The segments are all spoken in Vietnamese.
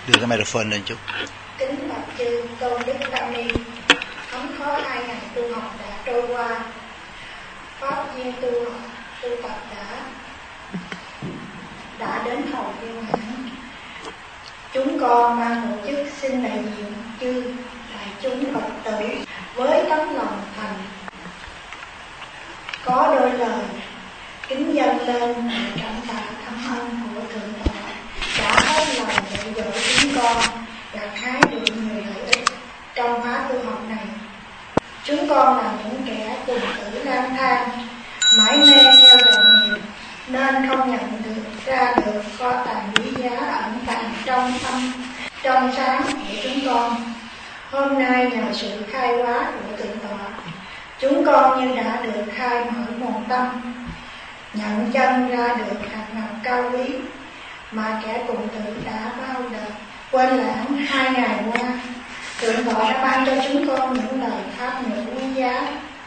Đưa cái microphone lên chút. Kính bạch chư tôn đức tăng ni, ấm khó 2 ngày tu học đã trôi qua, pháp duyên tu tập đã đến hồi viên mãn. Chúng con ban tổ chức xin đại diện chư đại chúng Phật tử với tấm lòng thành có đôi lời kính dâng lên cảm tạ thâm ân của thượng tọa đã hết lòng dạy dỗ chúng con gặt hái được nhiều lợi ích trong khóa tu học này. Chúng con là những kẻ cùng tử lang thang, mãi mê theo đạo nghiệp nên không nhận ra được kho tàng quý giá ẩn tàng trong tâm trong sáng của chúng con. Hôm nay nhờ sự khai hóa của thượng tọa, chúng con như đã được khai mở nguồn tâm, nhận chân ra được hạt ngọc cao quý mà kẻ cùng tử đã bao đời quên lãng 2 ngày qua. Thượng tọa đã ban cho chúng con những lời pháp ngữ quý giá,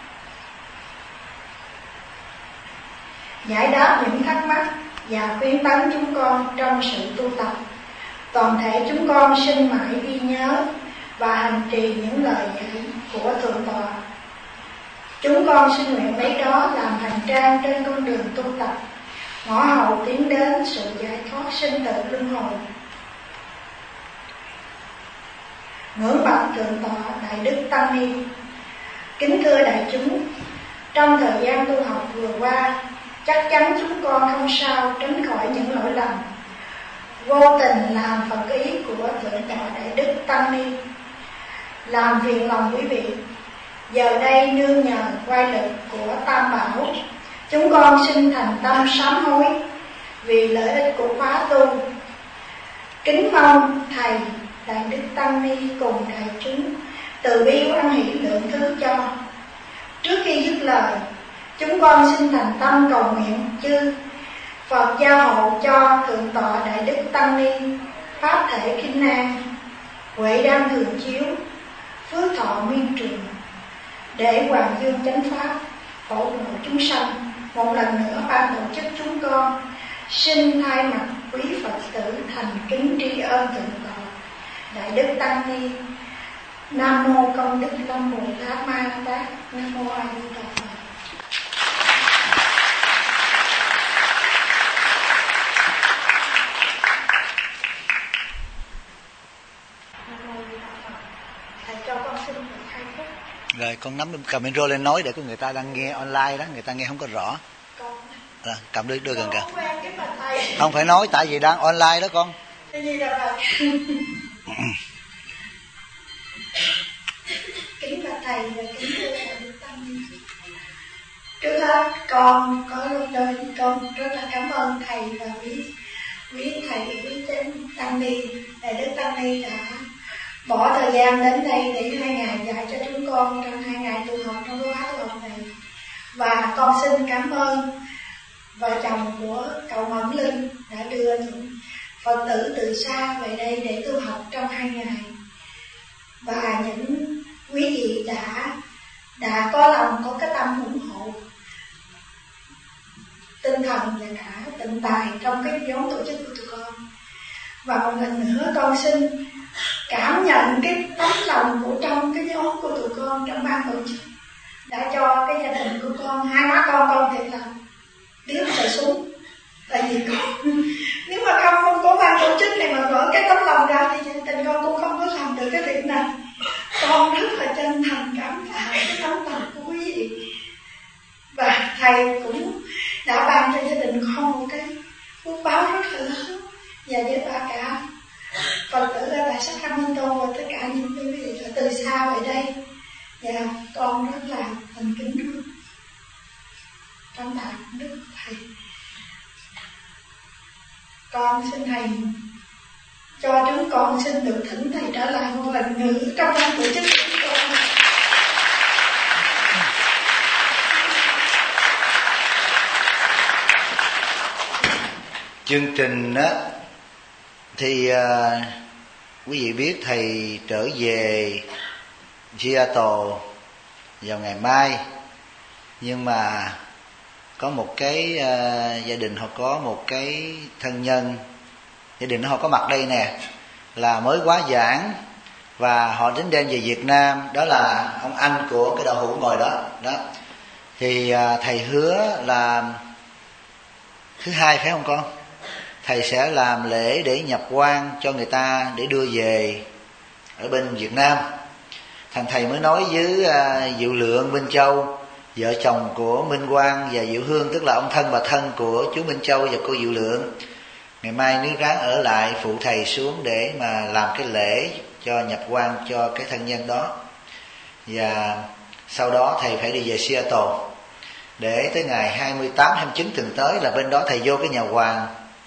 giải đáp những thắc mắc và khuyến tấn chúng con trong sự tu tập. Toàn thể chúng con xin mãi ghi nhớ và hành trì những lời dạy của thượng tọa. Chúng con xin nguyện lấy đó làm hành trang trên con đường tu tập, ngõ hầu tiến đến sự giải thoát sinh tử luân hồi. Ngưỡng bạch thượng tọa đại đức tăng ni, kính thưa đại chúng, trong thời gian tu học vừa qua, chắc chắn chúng con không sao tránh khỏi những lỗi lầm vô tình làm phật ý của thượng tọa đại đức tăng ni, làm phiền lòng quý vị. Giờ đây nương nhờ quay lực của Tam Bảo, chúng con xin thành tâm sám hối vì lợi ích của khóa tu. Kính mong thầy đại đức tăng ni cùng đại chúng từ bi hoan hỷ lượng thứ cho. Trước khi dứt lời, chúng con xin thành tâm cầu nguyện chư Phật gia hộ cho thượng tọa đại đức tăng ni pháp thể kinh an, huệ đăng thường chiếu, phước thọ nguyên trường, để hoàng dương chánh pháp, phổ độ chúng sanh. Một lần nữa ban tổ chức chúng con xin thay mặt quý Phật tử thành kính tri ân thượng tọa đại đức tăng ni. Nam mô Công Đức Lâm Bồ Tát Ma Tát. Nam mô A Di Đà Phật. Thầy cho con xin được 2 phút. Rồi con nắm cầm micro lên nói để có người ta đang nghe online đó, người ta nghe không có rõ. Rồi, cầm đưa gần kìa. Không phải nói tại vì đang online đó con. Kính bạch thầy và kính thưa đại đức tăng ni. Trước hết con có lời con rất là cảm ơn thầy và quý thầy quý tăng ni đại đức tăng ni đã bỏ thời gian đến đây để 2 ngày dạy cho chúng con trong 2 ngày tu học trong khóa tu học này. Và con xin cảm ơn vợ chồng của cậu Mẫn Linh đã đưa những Phật tử từ xa về đây để tu học trong 2 ngày. Và những quý vị đã có lòng, có cái tâm ủng hộ tinh thần và cả tịnh tài trong cái nhóm tổ chức của tụi con. Và một lần nữa con xin cảm nhận cái tấm lòng của trong cái nhóm của tụi con trong ban tổ chức đã cho cái gia đình của con, 2 má con thiệt là điếc sợ súng. Tại vì con nếu mà không có ban tổ chức này mà gỡ cái tấm lòng ra thì tình con cũng không có làm được cái việc này. Con rất là chân thành cảm tạ cái tấm lòng của quý vị. Và thầy cũng đã ban cho gia đình con một cái phước báo rất là lớn, và với cả Phật tử ở tại Sacramento và tất cả những quý vị từ xa về đây. Và con rất là thành kính cảm tạ đức thầy. Con xin thầy cho chúng con xin được thỉnh thầy trở lại một lần nữa trong ban tổ chức của chúng con. Chương trình đó thì quý vị biết thầy trở về Seattle vào ngày mai, nhưng mà có một cái gia đình họ có một cái thân nhân, gia đình họ có mặt đây nè, là mới quá giảng và họ đến đem về Việt Nam, đó là ông anh của cái đạo hữu ngồi đó đó. Thì thầy hứa là thứ Hai phải không con? Thầy sẽ làm lễ để nhập quan cho người ta để đưa về ở bên Việt Nam. Thằng thầy mới nói với Diệu Lượng Minh Châu, vợ chồng của Minh Quang và Diệu Hương, tức là ông thân bà thân của chú Minh Châu và cô Diệu Lượng, ngày mai nếu ráng ở lại phụ thầy xuống để mà làm cái lễ cho nhập quan cho cái thân nhân đó. Và sau đó thầy phải đi về Seattle để tới ngày 28, 29 tuần tới là bên đó thầy vô cái nhà hoàng,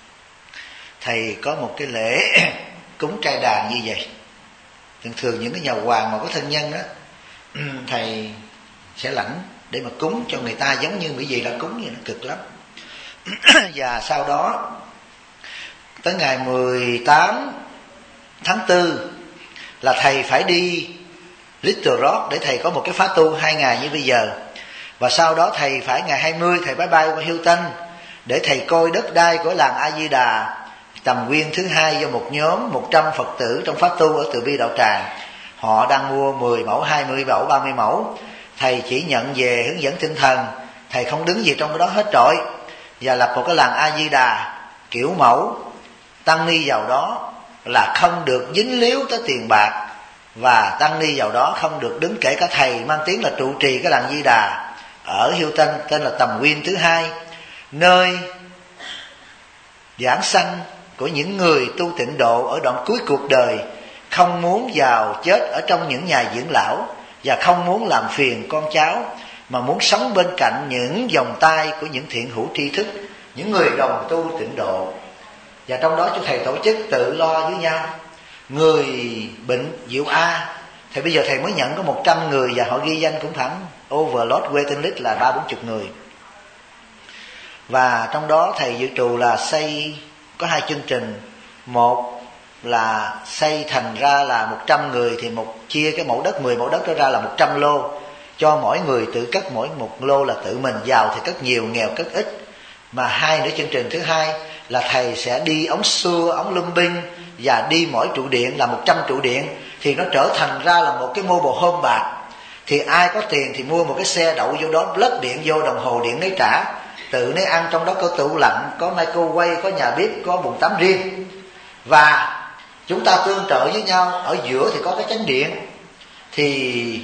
thầy có một cái lễ cúng trai đàn như vậy. Thường những cái nhà hoàng mà có thân nhân đó, thầy sẽ lãnh để mà cúng cho người ta, giống như bởi vì là cúng vậy, nó cực lắm. Và sau đó tới ngày 18 tháng 4 là thầy phải đi Little Rock để thầy có một cái khóa tu 2 ngày như bây giờ. Và sau đó thầy phải ngày 20 thầy bye bye qua Houston để thầy coi đất đai của làng A Di Đà tầm nguyên thứ hai do một nhóm 100 Phật tử trong pháp tu ở Từ Bi Đạo Tràng. Họ đang mua 10 mẫu, 20 mẫu, 30 mẫu. Thầy chỉ nhận về hướng dẫn tinh thần, thầy không đứng gì trong cái đó hết trọi. Và lập một cái làng A Di Đà kiểu mẫu, tăng ni vào đó là không được dính líu tới tiền bạc, và tăng ni vào đó không được đứng, kể cả thầy mang tiếng là trụ trì cái làng Di Đà ở Houston tên là Tầm Nguyên thứ hai, nơi giảng sanh của những người tu tịnh độ ở đoạn cuối cuộc đời, không muốn vào chết ở trong những nhà dưỡng lão và không muốn làm phiền con cháu, mà muốn sống bên cạnh những vòng tay của những thiện hữu tri thức, những người đồng tu tịnh độ. Và trong đó chúng thầy tổ chức tự lo với nhau. Người bệnh Diệu A thì bây giờ thầy mới nhận có 100 người, và họ ghi danh cũng khoảng overload waiting list là 30-40 người. Và trong đó thầy dự trù là xây có 2 chương trình. Một là xây thành ra là 100 người thì chia cái mẫu đất, 10 mẫu đất đó ra là 100 lô, cho mỗi người tự cất mỗi một lô, là tự mình giàu thì cất nhiều, nghèo cất ít. Mà hai nữa, chương trình thứ hai là thầy sẽ đi ống xưa, ống lum binh, và đi mỗi trụ điện là 100 trụ điện, thì nó trở thành ra là một cái mobile home bạc. Thì ai có tiền thì mua một cái xe đậu vô đó, lắp điện vô, đồng hồ điện lấy trả, tự nấy ăn, trong đó có tủ lạnh, có microwave, có nhà bếp, có bồn tắm riêng. Và chúng ta tương trợ với nhau. Ở giữa thì có cái chánh điện, thì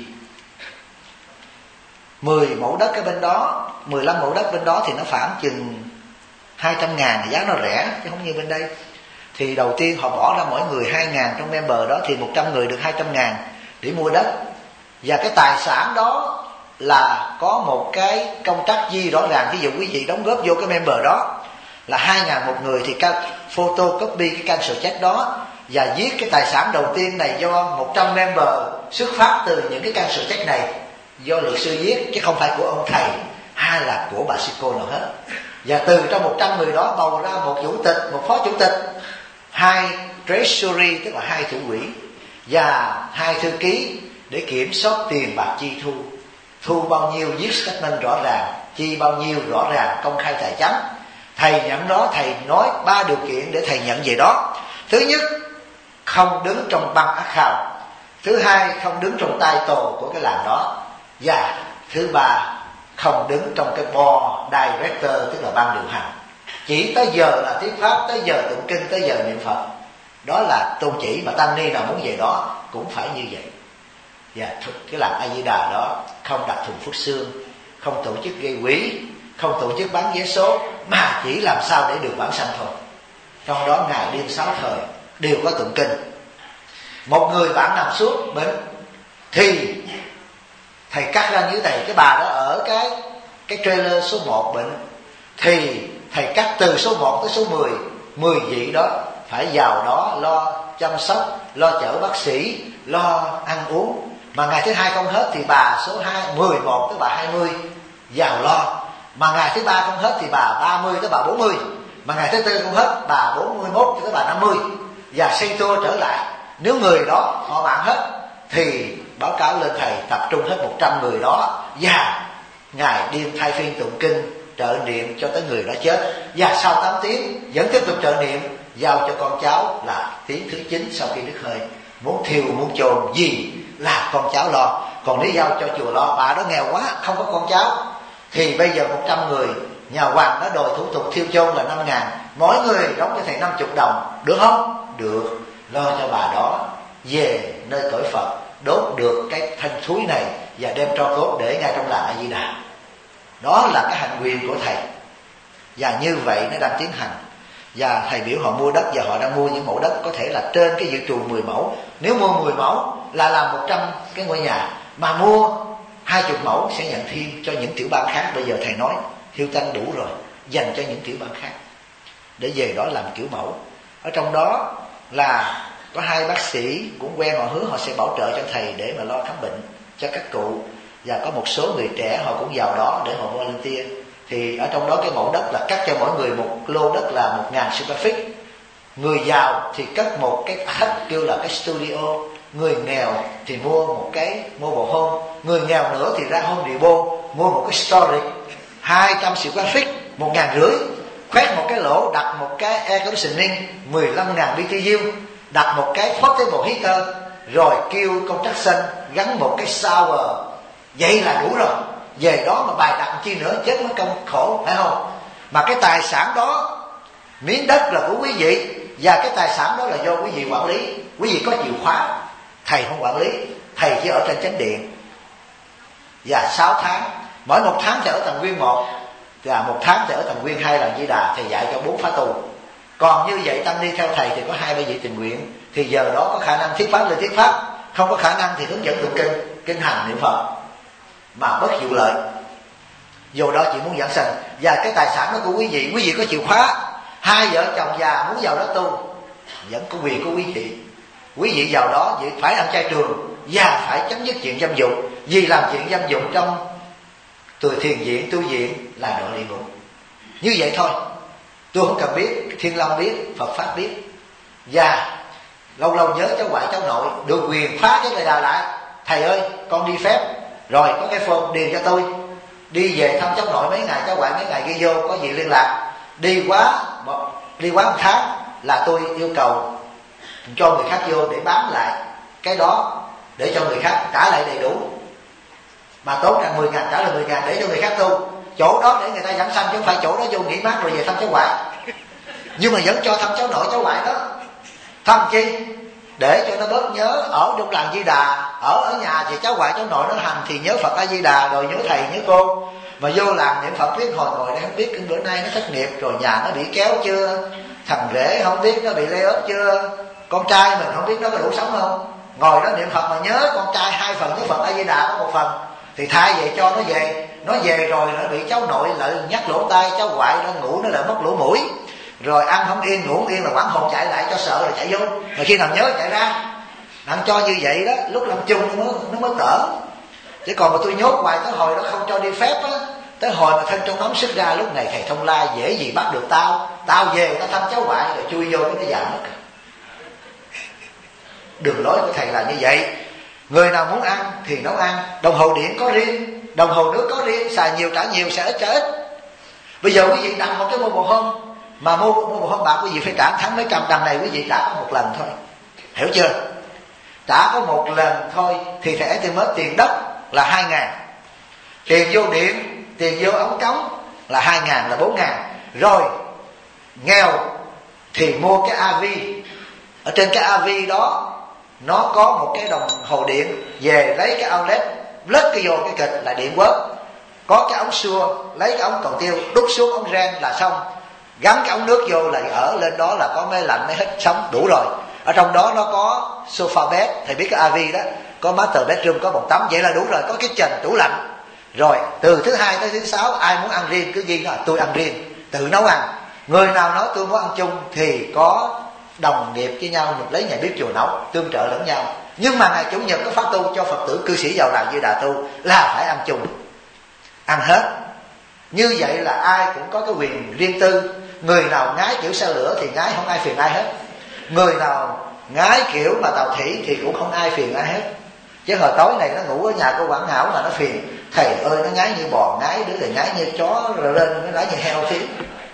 10 mẫu đất cái bên đó, 15 mẫu đất bên đó thì nó khoảng chừng 200.000, giá nó rẻ chứ không như bên đây. Thì đầu tiên họ bỏ ra mỗi người 2.000 trong member đó, thì 100 người được 200.000 để mua đất. Và cái tài sản đó là có một cái công trắc ghi rõ ràng. Ví dụ quý vị đóng góp vô cái member đó là 2.000 một người, thì photocopy cái cancel check đó và viết cái tài sản đầu tiên này do 100 member, xuất phát từ những cái cancel check này do luật sư viết, chứ không phải của ông thầy hay là của bà sư cô nào hết. Và từ trong 100 người đó bầu ra một chủ tịch, một phó chủ tịch, 2 treasury tức là 2 thủ quỹ và 2 thư ký để kiểm soát tiền bạc chi thu. Thu bao nhiêu viết statement rõ ràng, chi bao nhiêu rõ ràng, công khai tài chánh. Thầy nhận đó, thầy nói 3 điều kiện để thầy nhận về đó. Thứ nhất, không đứng trong băng ác khao. Thứ hai, không đứng trong tay tổ của cái làng đó. Và thứ ba, không đứng trong cái board director tức là ban điều hành. Chỉ tới giờ là thuyết pháp, tới giờ tụng kinh, tới giờ niệm Phật. Đó là tôn chỉ mà tăng ni nào muốn về đó cũng phải như vậy. Và cái làng A Di Đà đó không đặt thùng phước xương, không tổ chức gây quỹ, không tổ chức bán vé số, mà chỉ làm sao để được vãng sanh thôi. Trong đó ngày đêm 6 thời đều có tụng kinh. Một người bạn nằm xuống bệnh thì thầy cắt ra như thầy, cái bà đó ở cái trailer số 1 bệnh, thì thầy cắt từ số 1 tới số 10, 10 vị đó phải vào đó lo chăm sóc, lo chở bác sĩ, lo ăn uống. Mà ngày thứ hai không hết thì bà số 11 tới bà 20 vào lo. Mà ngày thứ ba không hết thì bà 30 tới bà 40. Mà ngày thứ tư không hết bà 41 tới bà 50. Và xây tour trở lại. Nếu người đó họ bạn hết thì báo cáo lên thầy tập trung hết 100 người đó, và ngày đêm thay phiên tụng kinh trợ niệm cho tới người đó chết, và sau 8 tiếng vẫn tiếp tục trợ niệm, giao cho con cháu là tiếng thứ 9 sau khi đứt hơi. Muốn thiêu muốn chôn gì là con cháu lo. Còn nếu giao cho chùa lo, bà đó nghèo quá không có con cháu, thì bây giờ 100 người, nhà hoàng đã đòi thủ tục thiêu chôn là 5.000, mỗi người đóng cho thầy 50 đồng, được không? Được. Lo cho bà đó về nơi cõi Phật, đốt được cái thanh thúi này và đem tro cốt để ngay trong làng A Di Đà. Đó là cái hành quyền của thầy, và như vậy nó đang tiến hành. Và thầy biểu họ mua đất, và họ đang mua những mẫu đất có thể là trên cái dự trù 10 mẫu. Nếu mua 10 mẫu là làm 100 cái ngôi nhà, mà mua 20 mẫu sẽ nhận thêm cho những tiểu bang khác. Bây giờ thầy nói Hiếu Tăng đủ rồi, dành cho những tiểu bang khác để về đó làm kiểu mẫu. Ở trong đó là có 2 bác sĩ cũng quen, họ hứa họ sẽ bảo trợ cho thầy để mà lo khám bệnh cho các cụ, và có một số người trẻ họ cũng vào đó để họ volunteer. Thì ở trong đó cái mẫu đất là cắt cho mỗi người một lô đất là 1.000 square feet. Người giàu thì cất một cái thất kêu là cái studio, người nghèo thì mua một cái mobile home, người nghèo nữa thì ra Home Depot mua một cái storage 200 square feet, 1.500, khoét một cái lỗ, đặt một cái air conditioning 15.000 BTU, đặt một cái portable heater, rồi kêu construction gắn một cái shower, vậy là đủ rồi. Về đó mà bài đặt chi nữa, chết mất công khổ, phải không? Mà cái tài sản đó, miếng đất là của quý vị, và cái tài sản đó là do quý vị quản lý. Quý vị có chìa khóa, thầy không quản lý, thầy chỉ ở trên chánh điện. Và 6 tháng, mỗi 1 tháng thì ở tầng nguyên 1, và 1 tháng thì ở tầng nguyên 2 là Di Đà. Thầy dạy cho 4 khóa tu. Còn như vậy tăng ni theo thầy thì có 2 vị tình nguyện, thì giờ đó có khả năng thuyết pháp lên thuyết pháp, không có khả năng thì hướng dẫn tụng kinh hành niệm Phật, mà bất vụ lợi. Dù đó chỉ muốn giảng sanh, và cái tài sản đó của quý vị có chìa khóa. 2 vợ chồng già muốn vào đó tu vẫn có quyền của quý vị. Quý vị vào đó vậy phải ăn chay trường, và phải chấm dứt chuyện dâm dục, vì làm chuyện dâm dục trong từ thiền viện tu viện là đọa địa ngục. Như vậy thôi. Tôi không cần biết, Thiên Long biết, Phật Pháp biết. Và lâu lâu nhớ cháu ngoại cháu nội được quyền phá cái lời đà lại. Thầy ơi con đi phép rồi, có cái form điền cho tôi, đi về thăm cháu nội mấy ngày, cháu ngoại mấy ngày ghi vô, có gì liên lạc. Đi quá 1 tháng là tôi yêu cầu cho người khác vô để bán lại cái đó, để cho người khác trả lại đầy đủ, mà tốn ra 10.000 trả lại 10.000 để cho người khác tu. Chỗ đó để người ta giảng sanh, chứ không phải chỗ đó vô nghỉ mát rồi về thăm cháu ngoại. Nhưng mà vẫn cho thăm cháu nội cháu ngoại đó. Thăm chi? Để cho nó bớt nhớ. Ở trong làng Di Đà, ở nhà thì cháu ngoại cháu nội nó hành thì nhớ Phật A Di Đà, rồi nhớ thầy nhớ cô. Mà vô làm niệm Phật biết hồi ngồi đây không biết cái bữa nay nó thất nghiệp rồi, nhà nó bị kéo chưa, thằng rể không biết nó bị lay off chưa, con trai mình không biết nó có đủ sống không. Ngồi đó niệm Phật mà nhớ con trai 2 phần, nhớ Phật A Di Đà có 1 phần, thì thay vậy cho nó về. Nó về rồi nó bị cháu nội lại nhắc lỗ tai, cháu ngoại nó ngủ nó lại mất lỗ mũi, rồi ăn không yên ngủ không yên là quảng hồn chạy lại cho sợ rồi chạy vô, rồi khi nào nhớ chạy ra. Đang cho như vậy đó, lúc lâm chung nó mới tở. Chứ còn mà tôi nhốt hoài tới hồi nó không cho đi phép á, tới hồi mà thân trong nóng sức ra, lúc này thầy Thông La dễ gì bắt được tao về tao thăm cháu ngoại rồi chui vô cái già mất. Đường lối của thầy là như vậy. Người nào muốn ăn thì nấu ăn. Đồng hồ điện có riêng, đồng hồ nước có riêng, xài nhiều trả nhiều, xài ít trả ít. Bây giờ quý vị đặt một cái mobile home, mà mobile home bạc quý vị phải trả tháng mấy trăm, đằng này quý vị trả có 1 lần thôi, hiểu chưa? Trả có 1 lần thôi thì thẻ thì mới tiền đất là 2.000, tiền vô điện, tiền vô ống cống là 2.000, là 4.000. Rồi nghèo thì mua cái AV. Ở trên cái AV đó nó có một cái đồng hồ điện, về lấy cái outlet lết cái vô cái kịch là điện quớt. Có cái ống xua, lấy cái ống cầu tiêu đút xuống ống ren là xong. Gắn cái ống nước vô là ở lên đó là có máy lạnh, máy hít sống đủ rồi. Ở trong đó nó có sofa bed, thầy biết cái AV đó, có master bedroom, có bồn tắm, vậy là đủ rồi. Có cái trần tủ lạnh. Rồi từ thứ 2 tới thứ 6 ai muốn ăn riêng cứ ghi đó, tôi ăn riêng, tự nấu ăn. Người nào nói tôi muốn ăn chung thì có đồng nghiệp với nhau, mình lấy nhà bếp chùa nấu, tương trợ lẫn nhau. Nhưng mà ngày chủ nhật có pháp tu cho Phật tử cư sĩ vào làng Di Đà tu là phải ăn chung, ăn hết. Như vậy là ai cũng có cái quyền riêng tư. Người nào ngái kiểu sao lửa thì ngái, không ai phiền ai hết. Người nào ngái kiểu mà tàu thủy thì cũng không ai phiền ai hết. Chứ hồi tối này nó ngủ ở nhà cô Quảng Hảo là nó phiền. Thầy ơi, nó ngái như bò ngái, đứa này ngái như chó rồi lên, nó ngái như heo phiến.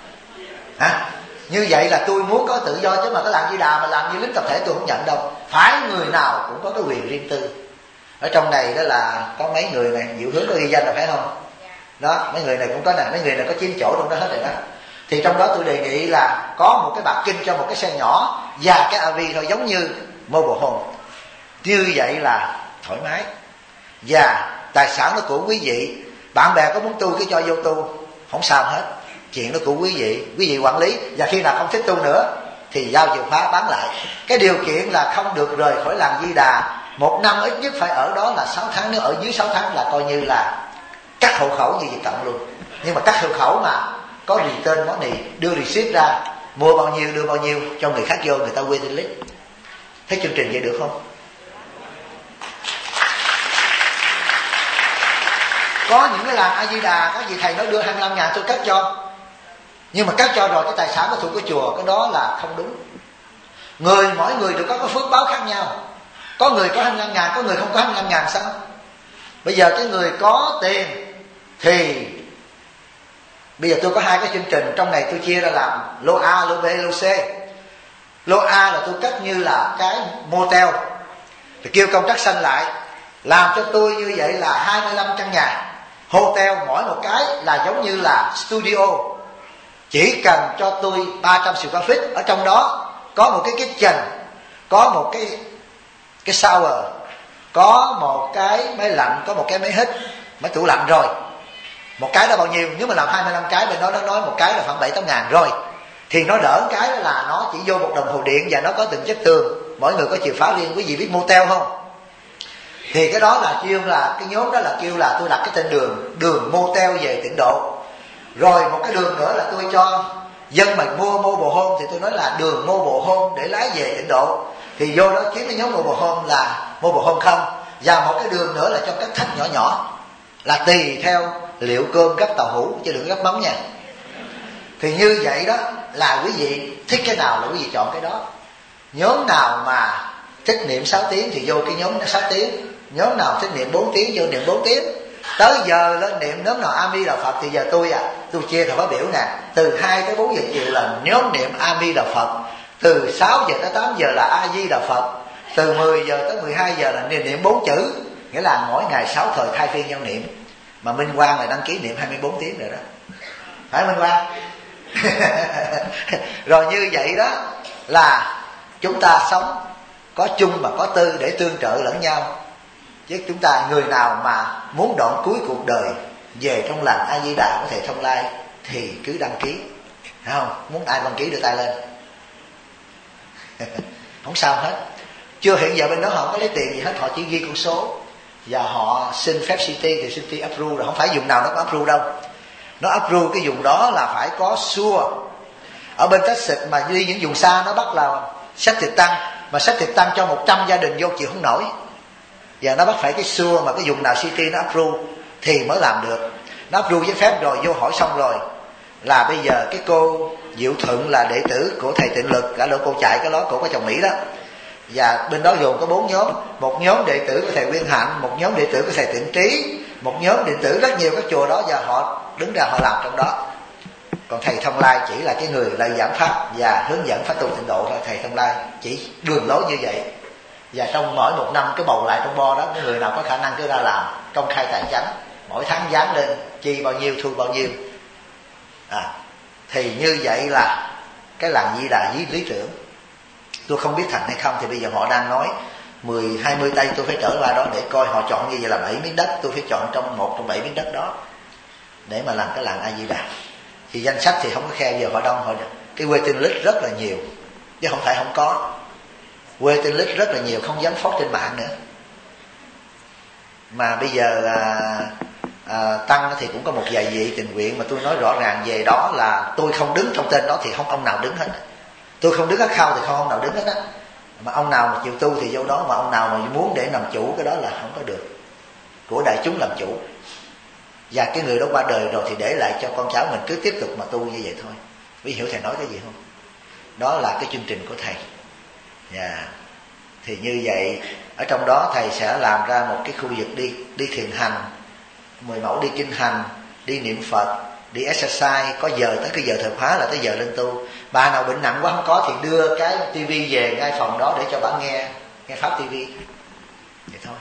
Như vậy là tôi muốn có tự do, chứ mà cái làng Di Đà mà làm như lính tập thể tôi không nhận đâu. Phải người nào cũng có cái quyền riêng tư. Ở trong này đó là có mấy người này, Diệu Hướng có ghi danh là phải không? Đó, mấy người này cũng có nè, mấy người này có chiếm chỗ trong đó hết rồi đó. Thì trong đó tôi đề nghị là có một cái bạc kinh cho một cái xe nhỏ và cái AV thôi, giống như mobile home. Như vậy là thoải mái. Và tài sản nó của quý vị, bạn bè có muốn tu cái cho vô tu, không sao hết. Chuyện đó của quý vị quản lý. Và khi nào không thích tu nữa thì giao chìa khóa bán lại. Cái điều kiện là không được rời khỏi làng Di Đà 1 năm, ít nhất phải ở đó là 6 tháng. Nếu ở dưới 6 tháng là coi như là cắt hộ khẩu như Việt Cộng luôn. Nhưng mà cắt hộ khẩu mà có return món này, đưa receipt ra, mua bao nhiêu đưa bao nhiêu cho người khác vô, người ta waiting list. Thấy chương trình vậy được không? Có những cái làng A Di Đà các vị thầy nói đưa 25.000 tôi cắt cho, nhưng mà cắt cho rồi cái tài sản nó thuộc của chùa, cái đó là không đúng. Mỗi người đều có cái phước báo khác nhau. Có người có 25.000, có người không có 25.000 sao? Bây giờ cái người có tiền thì bây giờ tôi có 2 cái chương trình, trong này tôi chia ra làm lô A, lô B, lô C. Lô A là tôi cắt như là cái motel, thì kêu công tác xanh lại làm cho tôi như vậy là 25 căn nhà. Hotel mỗi một cái là giống như là studio, chỉ cần cho tôi 300 square feet. Ở trong đó có một cái kitchen, có một cái shower, có một cái máy lạnh, có một cái máy hít, máy tủ lạnh rồi. Một cái đó bao nhiêu? Nếu mà làm 25 cái bên đó nó nói một cái là khoảng 7-8 ngàn rồi. Thì nó đỡ cái đó là nó chỉ vô một đồng hồ điện và nó có từng chất tường, mỗi người có chìa khóa riêng. Quý vị biết motel không? Thì cái đó là kêu là cái nhóm đó là kêu là tôi đặt cái tên đường motel về Tịnh Độ. Rồi một cái đường nữa là tôi cho dân mình mua mobile home, thì tôi nói là đường mobile home để lái về Tịnh Độ. Thì vô đó kiếm cái nhóm mobile home là mobile home không. Và một cái đường nữa là cho các khách nhỏ nhỏ, là tùy theo liệu cơm gấp tàu hũ chứ đừng gấp mắm nha. Thì như vậy đó là quý vị thích cái nào là quý vị chọn cái đó. Nhóm nào mà thích niệm 6 tiếng thì vô cái nhóm 6 tiếng. Nhóm nào thích niệm 4 tiếng vô niệm 4 tiếng. Tới giờ lên niệm nhóm nào A Di Đà Phật thì giờ tôi chia thời khóa biểu nè. Từ 2 tới 4 giờ chiều là nhóm niệm A Di Đà Phật. Từ 6 giờ tới 8 giờ là A Di Đà Phật. Từ 10 giờ tới 12 giờ là niệm 4 chữ. Nghĩa là mỗi ngày 6 thời thay phiên nhau niệm. Mà Minh Quang là đăng ký niệm 24 tiếng rồi đó. Phải Minh Quang? Rồi như vậy đó là chúng ta sống có chung mà có tư để tương trợ lẫn nhau. Chứ chúng ta người nào mà muốn đoạn cuối cuộc đời về trong làng A Di Đà của thầy Thông Lai thì cứ đăng ký. Thấy không? Muốn ai đăng ký đưa tay lên. Không sao hết. Chưa hiện giờ bên đó họ không có lấy tiền gì hết, họ chỉ ghi con số và họ xin phép city thì city approve rồi. Không phải vùng nào nó có approve đâu. Nó approve cái vùng đó là phải có SUA. Ở bên Texas mà đi những vùng xa nó bắt là sách thịt tăng, mà sách thịt tăng cho 100 gia đình vô chịu không nổi. Và nó bắt phải cái SUA mà cái vùng nào city nó approve thì mới làm được. Nó approve giấy phép rồi, vô hỏi xong rồi là bây giờ cái cô Diệu Thuận là đệ tử của thầy Tịnh Lực, cả lỗ cô chạy cái đó, cổ có chồng Mỹ đó. Và bên đó gồm có 4 nhóm. Một nhóm đệ tử của thầy Nguyên Hạnh, một nhóm đệ tử của thầy Tịnh Trí, một nhóm đệ tử rất nhiều các chùa đó, và họ đứng ra họ làm trong đó. Còn thầy Thông Lai chỉ là cái người lời giảng pháp và hướng dẫn pháp tu tịnh độ thôi. Thầy Thông Lai chỉ đường lối như vậy. Và trong mỗi một năm cái bầu lại trong bo đó, cái người nào có khả năng cứ ra làm công khai tài chánh, mỗi tháng dán lên chi bao nhiêu thu bao nhiêu. Thì như vậy là cái làng Di Đà với lý trưởng. Tôi không biết thành hay không, thì bây giờ họ đang nói 10-20 tay tôi phải trở qua đó để coi họ chọn như vậy là 7 miếng đất. Tôi phải chọn một trong 7 miếng đất đó để mà làm cái làng A Di Đà. Thì danh sách thì không có khe, giờ họ đông, họ cái waiting list rất là nhiều, chứ không phải không có. Waiting list rất là nhiều, không dám phốt trên mạng nữa. Mà bây giờ tăng thì cũng có một vài vị tình nguyện, mà tôi nói rõ ràng về đó là tôi không đứng trong tên đó thì không ông nào đứng hết. Tôi không đứng khát khao thì không ông nào đứng hết á. Mà ông nào mà chịu tu thì vô đó, mà ông nào mà muốn để làm chủ cái đó là không có được. Của đại chúng làm chủ. Và cái người đó qua đời rồi thì để lại cho con cháu mình cứ tiếp tục mà tu như vậy thôi. Quý hiểu thầy nói cái gì không? Đó là cái chương trình của thầy. Thì như vậy ở trong đó thầy sẽ làm ra một cái khu vực đi thiền hành 10 mẫu đi kinh hành, đi niệm Phật, đi exercise, có giờ tới cái giờ thời khóa là tới giờ lên tu. Bà nào bệnh nặng quá không có thì đưa cái tivi về ngay phòng đó để cho bà nghe pháp tivi. Vậy thôi.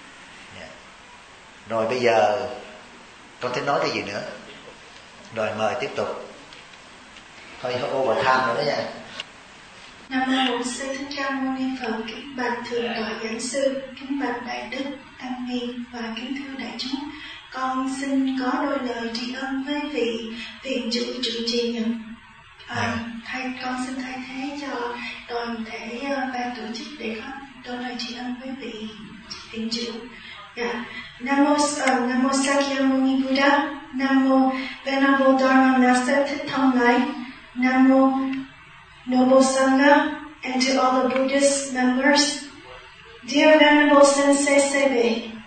Rồi bây giờ con thích nói cái gì nữa? Rồi mời tiếp tục. Thôi overtime rồi đó nha. Nam mô Bổn Sư Thích Ca Mâu Ni Phật. Kính bạch thượng tọa giảng sư, kính bạch đại đức tăng ni và kính thưa đại chúng. Con xin có đôi lời tri ân với vị viện chủ trụ trì nhận. Con xin thay thế cho toàn thể ban tổ chức để có đôi lời tri ân với vị viện chủ. Nam mô Sakyamuni Buddha. Nam mô Venerable Dharma Master Thích Thông Lai. Nam mô Noble Sangha, and to all the Buddhist members. Dear Venerable Sensei Sebe.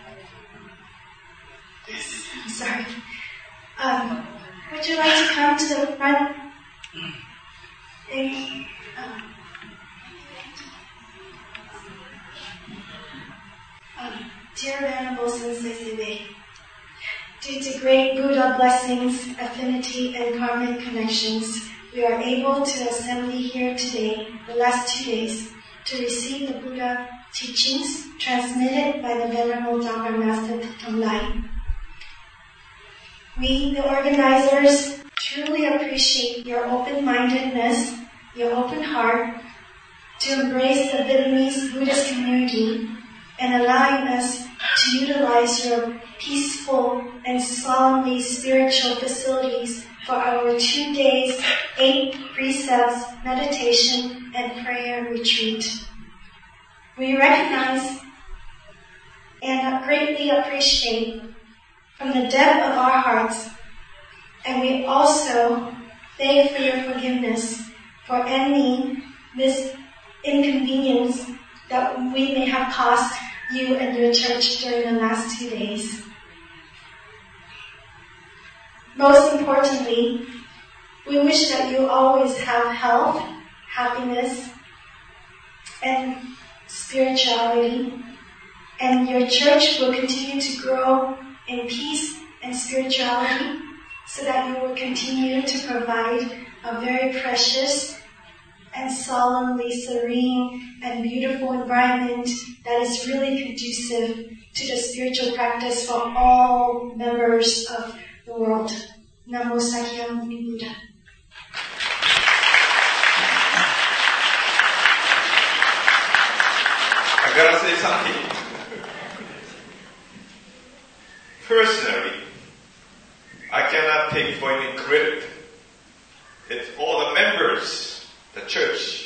Yes, I'm sorry. Would you like to come to the front? Dear Venerable Sensei Sebe, due to great Buddha blessings, affinity, and karmic connections, we are able to assemble here today, the last 2 days, to receive the Buddha teachings transmitted by the Venerable Dharma Master Thich Lai. We, the organizers, truly appreciate your open-mindedness, your open heart, to embrace the Vietnamese Buddhist community and allowing us to utilize your peaceful and solemnly spiritual facilities for our 2 days, 8 precepts, meditation, and prayer retreat. We recognize and greatly appreciate from the depth of our hearts, and we also beg for your forgiveness for any inconvenience that we may have caused you and your church during the last 2 days. Most importantly, we wish that you always have health, happiness, and spirituality, and your church will continue to grow in peace and spirituality, so that you will continue to provide a very precious and solemnly serene and beautiful environment that is really conducive to the spiritual practice for all members of the world. Namo Sakyamuni Buddha. I gotta say something. Personally, I cannot take for any credit. It's all the members, the church.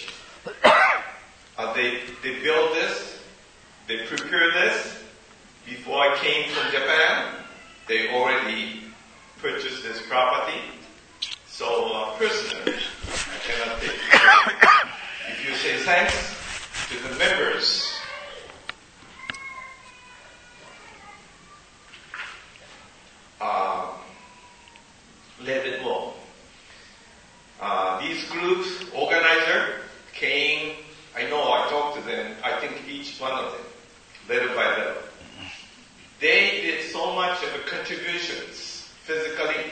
They built this, they prepared this. Before I came from Japan, they already purchased this property. So personally, I cannot take credit. If you say thanks to the members, let it more. These groups, organizer, came, I talked to them, I think each one of them, little by little. They did so much of contributions, physically,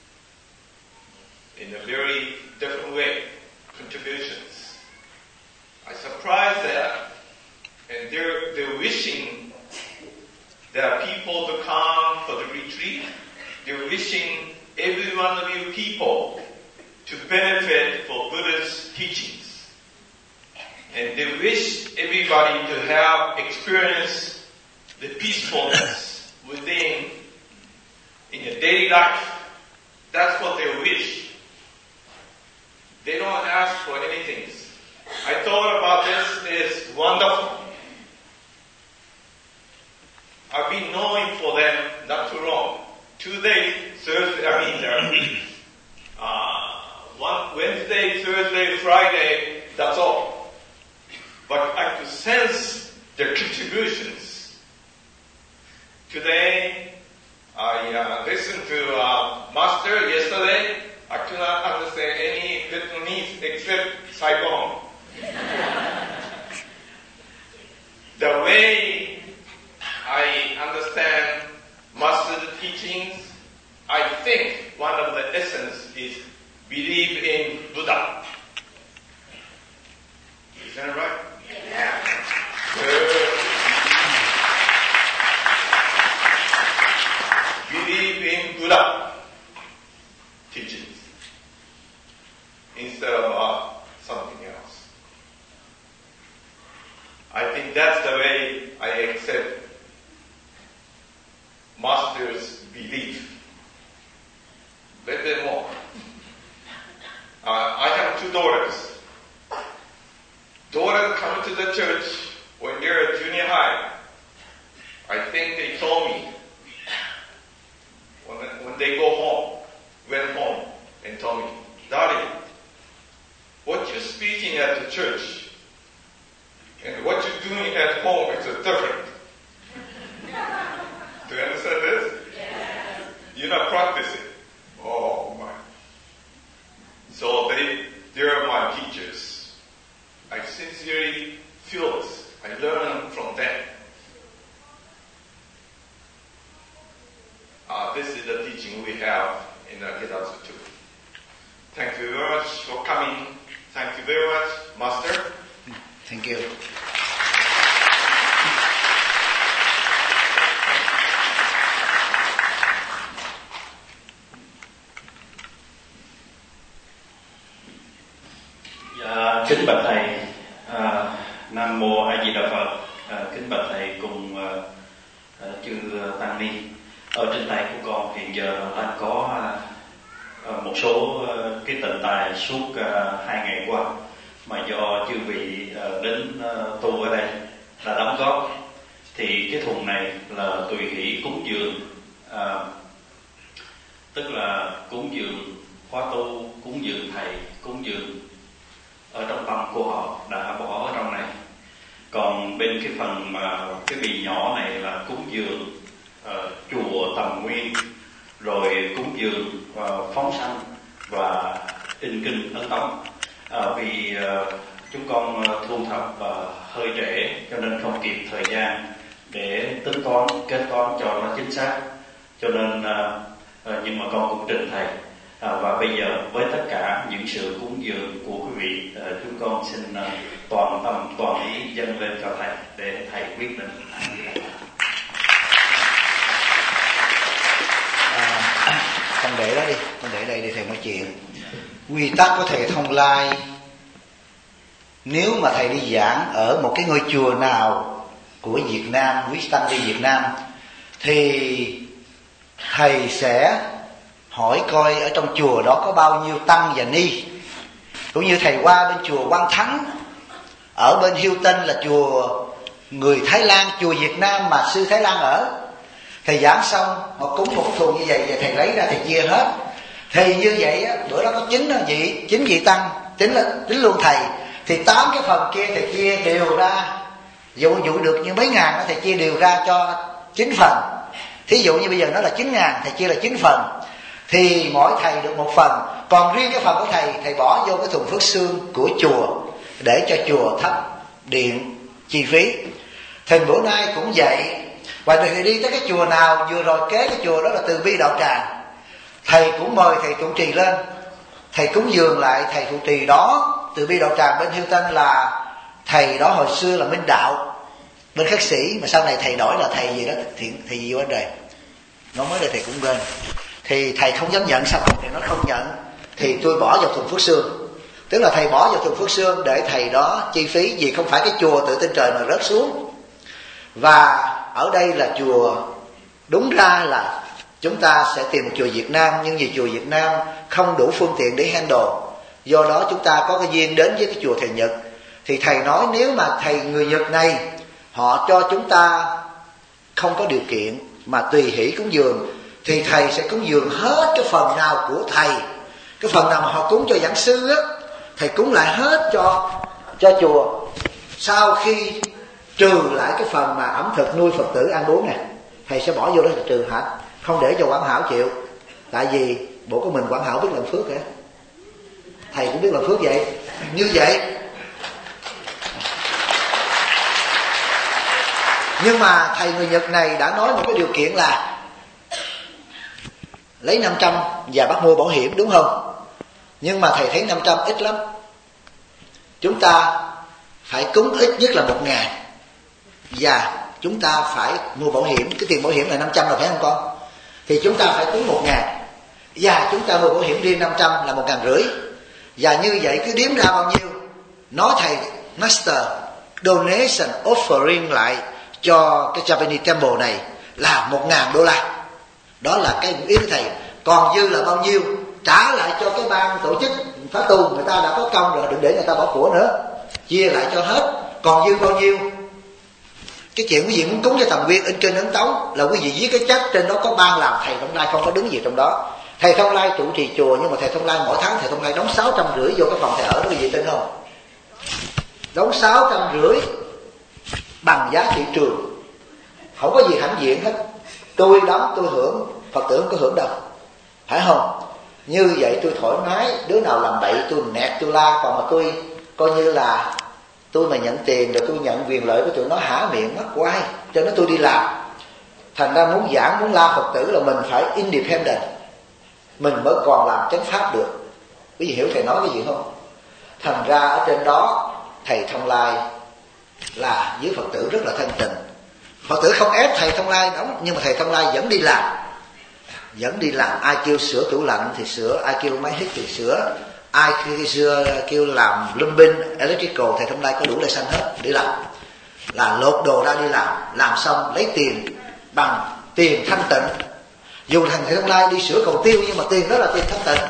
in a very different way, contributions. I surprised them, and they're wishing there are people to come for the retreat. They're wishing every one of you people to benefit for Buddha's teachings. And they wish everybody to have experienced the peacefulness within in your daily life. That's what they wish. They don't ask for anything. I thought about this is wonderful. I've been knowing for them not too long. 2 days, Wednesday, Thursday, Friday, that's all. But I could sense their contributions. Today, I listened to Master yesterday. I could not understand any Vietnamese except Saigon. The way I understand Master's teaching Is that right? Yeah. Good. Believe in Buddha teachings instead of something else. I think that's the way I accept Master's belief. Let them walk. I have 2 daughters. Daughters come to the church when they're at junior high. I think they told me when they went home and told me, Daddy, what you're speaking at the church and what you're doing at home is different. Do you understand this? Yes. You're not practicing. Oh my. So they're my teachers. I sincerely feel this. I learn from them. This is the teaching we have in the Gedatsu 2. Thank you very much for coming. Thank you very much, Master. Thank you. Kính bạch thầy, Nam mô A Di Đà Phật. Kính bạch thầy cùng chư tăng ni. Ở trên tay của con hiện giờ đang có một số cái tịnh tài suốt 2 ngày qua mà do chư vị đến tu ở đây là đóng góp. Thì cái thùng này là tùy hỷ cúng dường, tức là cúng dường khóa tu, cúng dường thầy, cúng dường ở trong tâm của họ đã bỏ ở trong này. Còn bên cái phần mà cái bì nhỏ này là cúng dường chùa Tầm Nguyên, rồi cúng dường phóng sanh và in kinh Ấn Tống. Vì chúng con thu thập hơi trễ cho nên không kịp thời gian để tính toán, kết toán cho nó chính xác, cho nên nhưng mà con cũng trình thầy. Và bây giờ với tất cả những sự cúng dường của quý vị, chúng con xin toàn tâm toàn ý dâng lên cho thầy để thầy quyết định. Con để đó đi, con để đây để thầy nói chuyện. Quy tắc của thầy Thông Lai, nếu mà thầy đi giảng ở một cái ngôi chùa nào của Việt Nam, quý tăng đi Việt Nam, thì thầy sẽ hỏi coi ở trong chùa đó có bao nhiêu tăng và ni. Cũng như thầy qua bên chùa Quang Thắng ở bên Hilton là chùa người Thái Lan, chùa Việt Nam mà sư Thái Lan ở, thầy giảng xong họ cúng một thùng như vậy và thầy lấy ra thầy chia hết. Thì như vậy á, bữa đó có 9 vị tăng, tính luôn thầy, thì 8 cái phần kia thầy chia đều ra. Dụ được như mấy ngàn đó, thầy chia đều ra cho 9 phần. Thí dụ như bây giờ nó là 9.000, thầy chia là 9 phần, thì mỗi thầy được 1 phần. Còn riêng cái phần của thầy bỏ vô cái thùng phước xương của chùa để cho chùa thắp điện chi phí. Thì bữa nay cũng vậy. Và thầy đi tới cái chùa nào, vừa rồi kế cái chùa đó là Từ Bi Đạo Tràng, thầy cũng mời thầy trụ trì lên, thầy cúng dường lại thầy trụ trì đó. Từ Bi Đạo Tràng bên Hilton là thầy đó hồi xưa là Minh Đạo bên Khất Sĩ, mà sau này thầy đổi là thầy gì đó, thầy gì quá trời, nó mới đây thầy cũng quên. Thì thầy không dám nhận, sao thầy nói không nhận, thì tôi bỏ vào thùng phước xương. Tức là thầy bỏ vào thùng phước xương để thầy đó chi phí, vì không phải cái chùa tự trên trời mà rớt xuống. Và ở đây là chùa, đúng ra là chúng ta sẽ tìm một chùa Việt Nam, nhưng vì chùa Việt Nam không đủ phương tiện để handle, do đó chúng ta có cái duyên đến với cái chùa thầy Nhật. Thì thầy nói nếu mà thầy người Nhật này họ cho chúng ta không có điều kiện mà tùy hỷ cúng dường, thì thầy sẽ cúng dường hết cái phần nào của thầy. Cái phần nào mà họ cúng cho giảng sư á, thầy cúng lại hết cho chùa. Sau khi trừ lại cái phần mà ẩm thực nuôi Phật tử ăn uống này, thầy sẽ bỏ vô đó, thầy trừ hết, không để cho Quảng Hảo chịu. Tại vì bộ của mình Quảng Hảo biết làm phước hả? Thầy cũng biết làm phước vậy. Như vậy. Nhưng mà thầy người Nhật này đã nói một cái điều kiện là lấy 500 và bắt mua bảo hiểm, đúng không? Nhưng mà thầy thấy 500 ít lắm. Chúng ta phải cúng ít nhất là 1.000, và chúng ta phải mua bảo hiểm. Cái tiền bảo hiểm là 500 rồi phải không con? Thì chúng ta phải cúng 1.000, và chúng ta mua bảo hiểm riêng 500 là 1.500. Và như vậy cứ đếm ra bao nhiêu, nói thầy Master donation offering lại cho cái Japanese temple này là $1.000. Đó là cái ý của thầy. Còn dư là bao nhiêu trả lại cho cái ban tổ chức khóa tu, người ta đã có công rồi, đừng để người ta bỏ của nữa, chia lại cho hết. Còn dư bao nhiêu, cái chuyện quý vị muốn cúng cho Tầm Nguyên in trên ấn tống là quý vị viết cái chắc trên đó có ban làm, thầy Thông Lai không có đứng gì trong đó. Thầy Thông Lai trụ trì chùa, nhưng mà thầy Thông Lai mỗi tháng thầy Thông Lai đóng 650 vô cái phòng thầy ở đó, quý vị tin không? Đóng 650 bằng giá thị trường, không có gì hãnh diện hết. Tôi đóng tôi hưởng, Phật tử không có hưởng đâu, phải không? Như vậy tôi thoải mái, đứa nào làm bậy tôi nẹt tôi la. Còn mà tôi coi như là tôi mà nhận tiền rồi tôi nhận quyền lợi của tụi nó, hả miệng mắc quay, cho nó tôi đi làm. Thành ra muốn giảng muốn la Phật tử là mình phải independent, mình mới còn làm chánh pháp được. Quý vị hiểu thầy nói cái gì không? Thành ra ở trên đó thầy Thông Lai là với Phật tử rất là thân tình. Phật tử không ép thầy Thông Lai đóng, nhưng mà thầy Thông Lai vẫn đi làm. Vẫn đi làm, ai kêu sửa tủ lạnh thì sửa, ai kêu máy hít thì sửa, ai kêu làm plumbing, electrical, thầy Thông Lai có đủ license hết để làm. Là lột đồ ra đi làm xong lấy tiền bằng tiền thanh tịnh. Dù thầy Thông Lai đi sửa cầu tiêu, nhưng mà tiền đó là tiền thanh tịnh.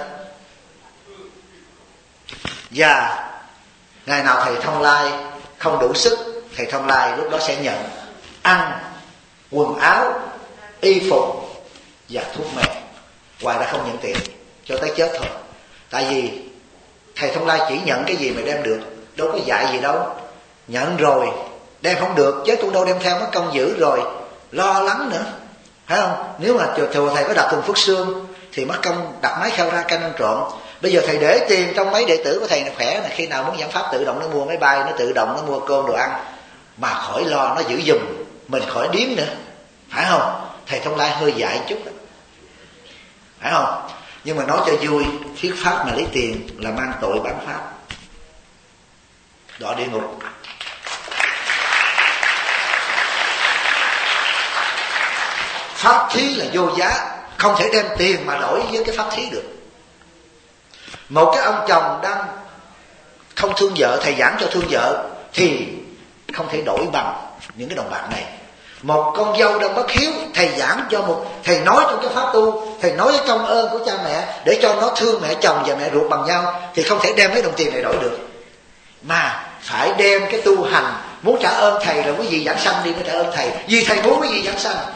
Và ngày nào thầy Thông Lai không đủ sức, thầy Thông Lai lúc đó sẽ nhận ăn, quần áo, y phục và thuốc men, ngoài ra không nhận tiền cho tới chết thôi. Tại vì thầy Thông Lai chỉ nhận cái gì mà đem được, đâu có dạy gì đâu. Nhận rồi đem không được, chết cũng đâu đem theo, mất công giữ rồi lo lắng nữa, phải không? Nếu mà chùa thầy có đặt thùng phước xương thì mất công đặt máy kheo ra canh ăn trộm. Bây giờ thầy để tiền trong mấy đệ tử của thầy là khỏe, là khi nào muốn giảng pháp tự động nó mua máy bay, nó tự động nó mua cơm đồ ăn, mà khỏi lo, nó giữ giùm mình khỏi điếm nữa, phải không? Thầy Thông Lai hơi dạy chút đó, phải không? Nhưng mà nói cho vui, thuyết pháp mà lấy tiền là mang tội bán pháp, đọa địa ngục. Pháp thí là vô giá, không thể đem tiền mà đổi với cái pháp thí được. Một cái ông chồng đang không thương vợ, thầy giảng cho thương vợ thì không thể đổi bằng những cái đồng bạc này. Một con dâu đang bất hiếu, thầy giảng cho thầy nói trong cái pháp tu, thầy nói cái công ơn của cha mẹ để cho nó thương mẹ chồng và mẹ ruột bằng nhau, thì không thể đem mấy đồng tiền này đổi được, mà phải đem cái tu hành. Muốn trả ơn thầy là quý vị giảng sanh đi mới trả ơn thầy, vì thầy muốn quý vị giảng sanh.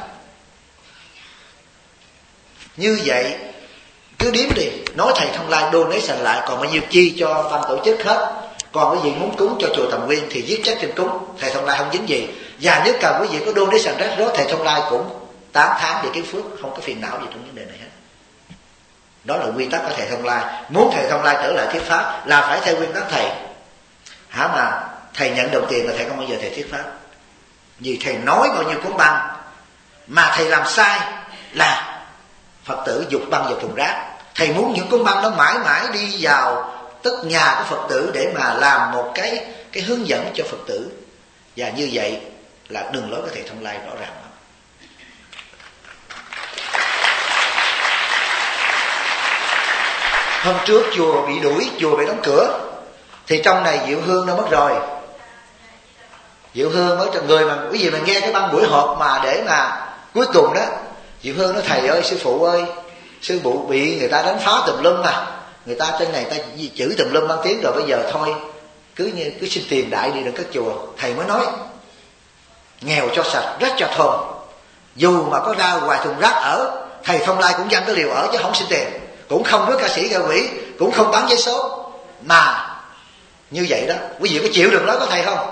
Như vậy cứ điếm đi, nói thầy Thông Lai donation lại, còn bao nhiêu chi cho ban tổ chức hết. Còn quý vị muốn cúng cho chùa Tầm Nguyên thì viết check trên cúng, thầy Thông Lai không dính gì. Và nếu cần quý vị có donation rác rối, thầy Thông Lai cũng 8 tháng để kiếm phước, không có phiền não gì trong vấn đề này hết. Đó là quy tắc của thầy Thông Lai. Muốn thầy Thông Lai trở lại thuyết pháp là phải theo nguyên tắc thầy. Mà thầy nhận đồng tiền là thầy không bao giờ thầy thuyết pháp, vì thầy nói bao nhiêu cuốn băng mà thầy làm sai là Phật tử dục băng vào thùng rác. Thầy muốn những cuốn băng đó mãi mãi đi vào tất nhà của Phật tử để mà làm một cái hướng dẫn cho Phật tử. Và như vậy là đường lối của thầy Thông Lai rõ ràng lắm. Hôm trước chùa bị đuổi, chùa bị đóng cửa, thì trong này Diệu Hương nó mất rồi. Diệu Hương mới cho người mà quý vị mà nghe cái băng buổi họp mà để mà cuối cùng đó, Diệu Hương nói thầy ơi, sư phụ ơi, sư phụ bị người ta đánh phá tùm lum mà, người ta trên này ta chửi tùm lum mang tiếng rồi, bây giờ thôi cứ xin tiền đại đi đừng cất chùa. Thầy mới nói nghèo cho sạch, rác cho thơm, dù mà có ra ngoài thùng rác ở, thầy Thông Lai cũng dăng cái liều ở chứ không xin tiền, cũng không rước ca sĩ ra quỹ, cũng không bán vé số. Mà như vậy đó, quý vị có chịu đường lối của thầy không?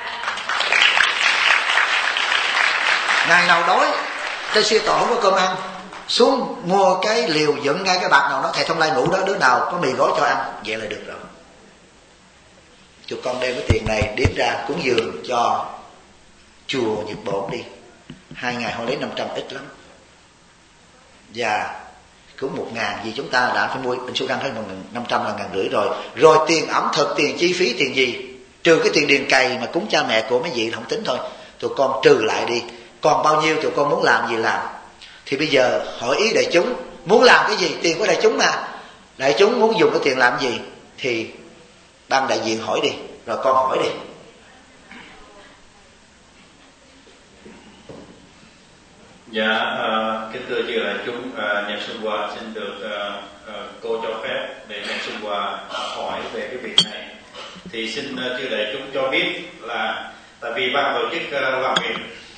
Ngày nào đói trên xe tổ không có cơm ăn, xuống mua cái liều dựng ngay cái bạc nào đó, thầy Thông Lai ngủ đó, đứa nào có mì gói cho ăn, vậy là được rồi. Tụi con đem cái tiền này đếm ra cúng dường cho chùa Nhật Bổn đi. 2 ngày họ lấy 500 ít lắm. Và cúng 1.000, vì chúng ta đã phải mua bình su găng phải 500 là 1.500 rồi. Rồi tiền ẩm thực, tiền chi phí, tiền gì trừ cái tiền điền cày mà cúng cha mẹ của mấy vị không tính thôi, tụi con trừ lại đi, còn bao nhiêu tụi con muốn làm gì làm. Thì bây giờ hỏi ý đại chúng muốn làm cái gì, tiền của đại chúng mà, đại chúng muốn dùng cái tiền làm gì thì ban đại diện hỏi đi, rồi con hỏi đi. Dạ, kính thưa chư đại chúng, nhà Xuân Hòa xin được cô cho phép để nhà Xuân Hòa hỏi về cái việc này. Thì xin chư đại chúng cho biết là tại vì ban tổ chức làm việc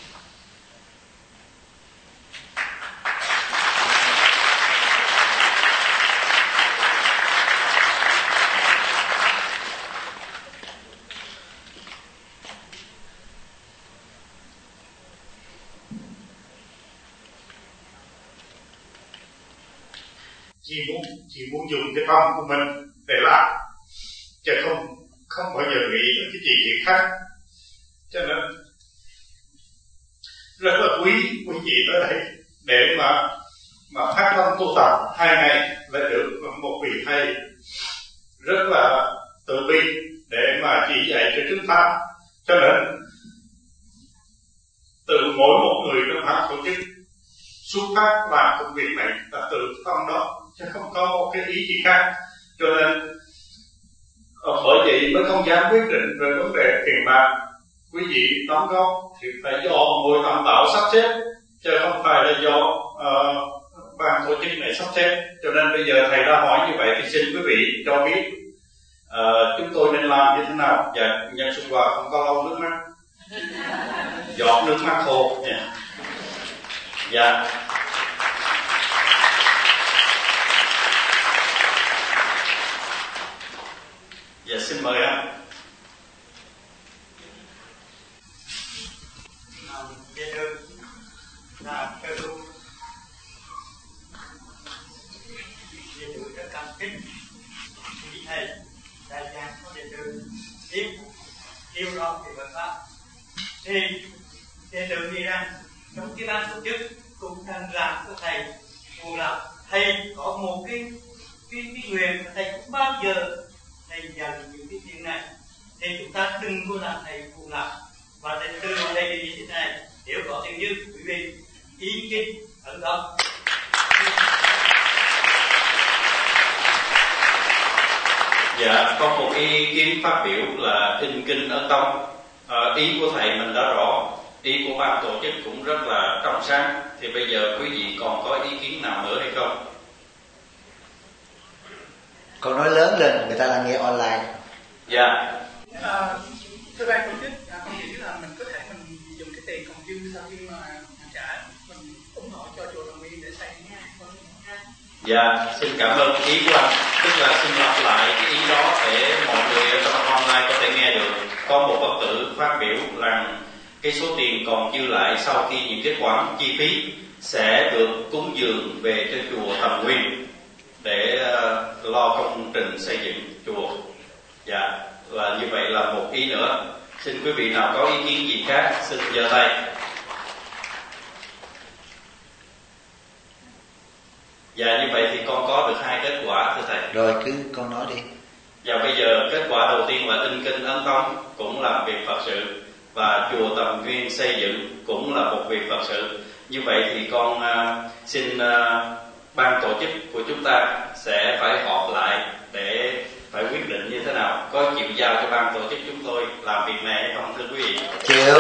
chị muốn dùng cái tâm của mình để làm, chứ không bao giờ nghĩ đến cái gì khác. Cho nên rất là quý chị tới đây để mà phát tâm tu tập 2 ngày là được một vị thầy rất là tự bi để mà chỉ dạy cho chúng ta. Cho nên từ mỗi một người trong ban tổ chức xuất phát làm công việc này là từ tâm đó, chứ không có một cái ý gì khác. Cho nên bởi vậy mới không dám quyết định về vấn đề tiền bạc. Quý vị đóng góp thì phải do ngôi tam bảo sắp xếp, chứ không phải là do ban tổ chức này sắp xếp. Cho nên bây giờ thầy đã hỏi như vậy thì xin quý vị cho biết chúng tôi nên làm như thế nào. Dạ, nhân Xuân Hòa không có lau nước mắt, giọt nước mắt khô. Dạ. Dạ, xin mời anh. Thầy đại diện của đệ tử yêu rõ về Phật pháp, thì đệ tử nghĩ rằng trong cái ban tổ chức cũng cần làm cho thầy cùng làm. Thầy có một cái nguyện mà thầy cũng bao giờ thầy dành những cái chuyện này, thì chúng ta đừng có làm thầy cùng làm. Và thầy từ đây đi như thế này, nếu có tình như quý vị ý kiến ấn tâm. Dạ, có một ý kiến phát biểu là in kinh ấn tông. Ý của thầy mình đã rõ, ý của ban tổ chức cũng rất là trong sáng. Thì bây giờ quý vị còn có ý kiến nào nữa hay không? Con nói lớn lên, người ta đang nghe online. Dạ. Thưa ban tổ chức, con nghĩ là mình có thể mình dùng cái tiền còn dư sau khi mà trả, mình ủng hộ cho chùa Thần Nguyên để xây nha. Dạ, xin cảm ơn ý của anh. Tức là xin lặp lại cái ý đó để mọi người ở trong online có thể nghe được. Có một Phật tử phát biểu rằng cái số tiền còn dư lại sau khi những cái khoản chi phí sẽ được cúng dường về cho chùa Thần Nguyên để lo công trình xây dựng chùa. Dạ, là như vậy là một ý nữa. Xin quý vị nào có ý kiến gì khác xin giơ tay. Dạ, như vậy thì con có được 2 kết quả thưa thầy. Rồi cứ con nói đi. Dạ, bây giờ kết quả đầu tiên là in kinh ấn tông cũng là việc Phật sự, và chùa Tầm Nguyên xây dựng cũng là một việc Phật sự. Như vậy thì con xin ban tổ chức của chúng ta sẽ phải họp lại để phải quyết định như thế nào, có chịu giao cho ban tổ chức chúng tôi làm việc này hay không thưa quý vị? Chịu.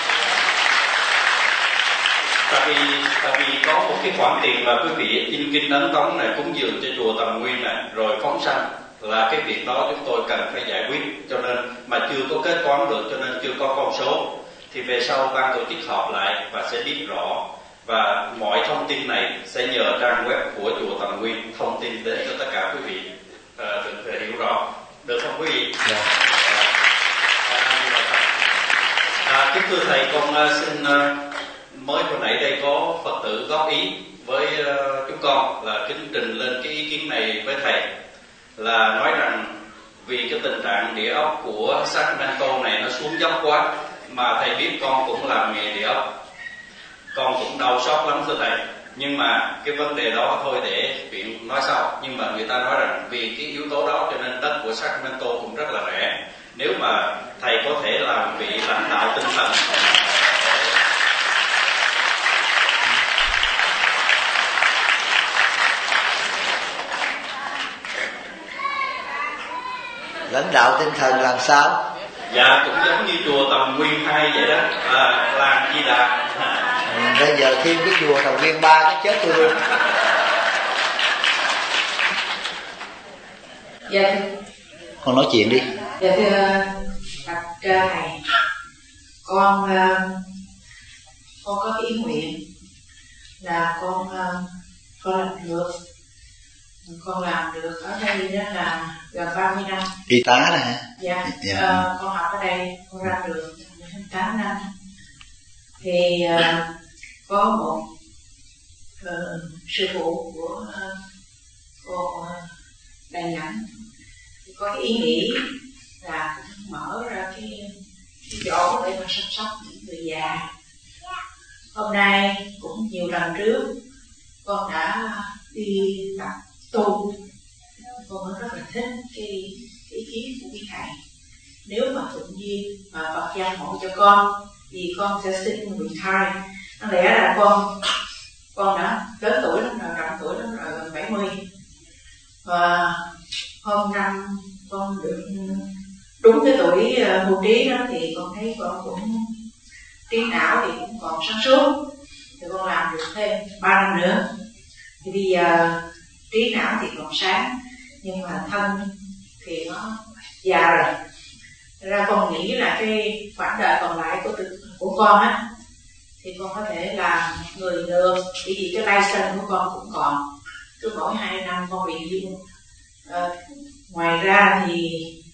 Tại vì có một cái khoản tiền mà quý vị in kinh ấn tống này cúng dường cho chùa Tầm Nguyên này rồi phóng sanh, là cái việc đó chúng tôi cần phải giải quyết, cho nên mà chưa có kết toán được, cho nên chưa có con số. Thì về sau ban tổ chức họp lại và sẽ biết rõ, và mọi thông tin này sẽ nhờ trang web của chùa Tầm Nguyên thông tin đến cho tất cả quý vị được hiểu rõ, được không quý vị? Kính thưa thầy, con xin mới hồi nãy đây có Phật tử góp ý với chúng con là kính trình lên cái ý kiến này với thầy, là nói rằng vì cái tình trạng địa ốc của Sacramento này nó xuống dốc quá, mà thầy biết con cũng làm nghề địa ốc, con cũng đau xót lắm thưa thầy. Nhưng mà cái vấn đề đó thôi để chuyện nói sau. Nhưng mà người ta nói rằng vì cái yếu tố đó cho nên đất của Sacramento cũng rất là rẻ. Nếu mà thầy có thể là vị lãnh đạo tinh thần, lãnh đạo tinh thần làm sao? Dạ cũng giống như chùa Tầm Nguyên 2 vậy đó, làng Di Đà. Bây giờ thêm cái chùa Tầm Nguyên 3 cái chết tôi luôn. Dạ Con nói chuyện đi. dạ thưa bạch thầy, con có cái ý nguyện là con làm được ở đây đó là gần 30 năm. Y tá nè hả? Dạ, Dạ. con học ở đây, con ra trường 28 năm. Thì có một sư phụ của cô Đà Nẵng có cái ý nghĩ là mở ra cái chỗ để mà chăm sóc những người già. Hôm nay cũng nhiều lần trước con đã đi tập tu, con rất là thích cái ý kiến của quý thầy. Nếu mà thuận duyên mà Phật gia hộ cho con thì con sẽ xin retire. Nó lẽ là con đã lớn tuổi lắm rồi, rộng tuổi lắm rồi, gần 70. Và hôm năm con được đúng cái tuổi hưu trí đó thì con thấy con cũng trí não thì cũng còn sáng suốt, thì con làm được thêm 3 năm nữa. Thì bây giờ trí não thì còn sáng nhưng mà thân thì nó già rồi. Thật ra con nghĩ là cái khoảng đời còn lại của con á thì con có thể làm người được, bởi vì cái license của con cũng còn, cứ mỗi 2 năm con review. Ngoài ra thì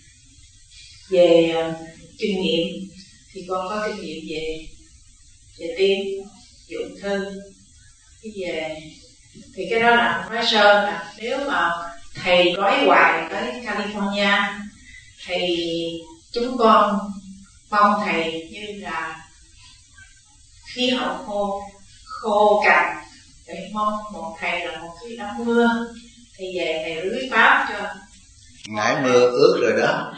về kinh nghiệm thì con có kinh nghiệm về tim, về ung thư, thì cái đó là nói sơ là nếu mà thầy nói hoài tới California thì chúng con mong thầy như là khí hậu khô cằn, để mong một thầy là một cái đám mưa thì về thầy rưới pháp cho Nãy mưa ướt rồi đó.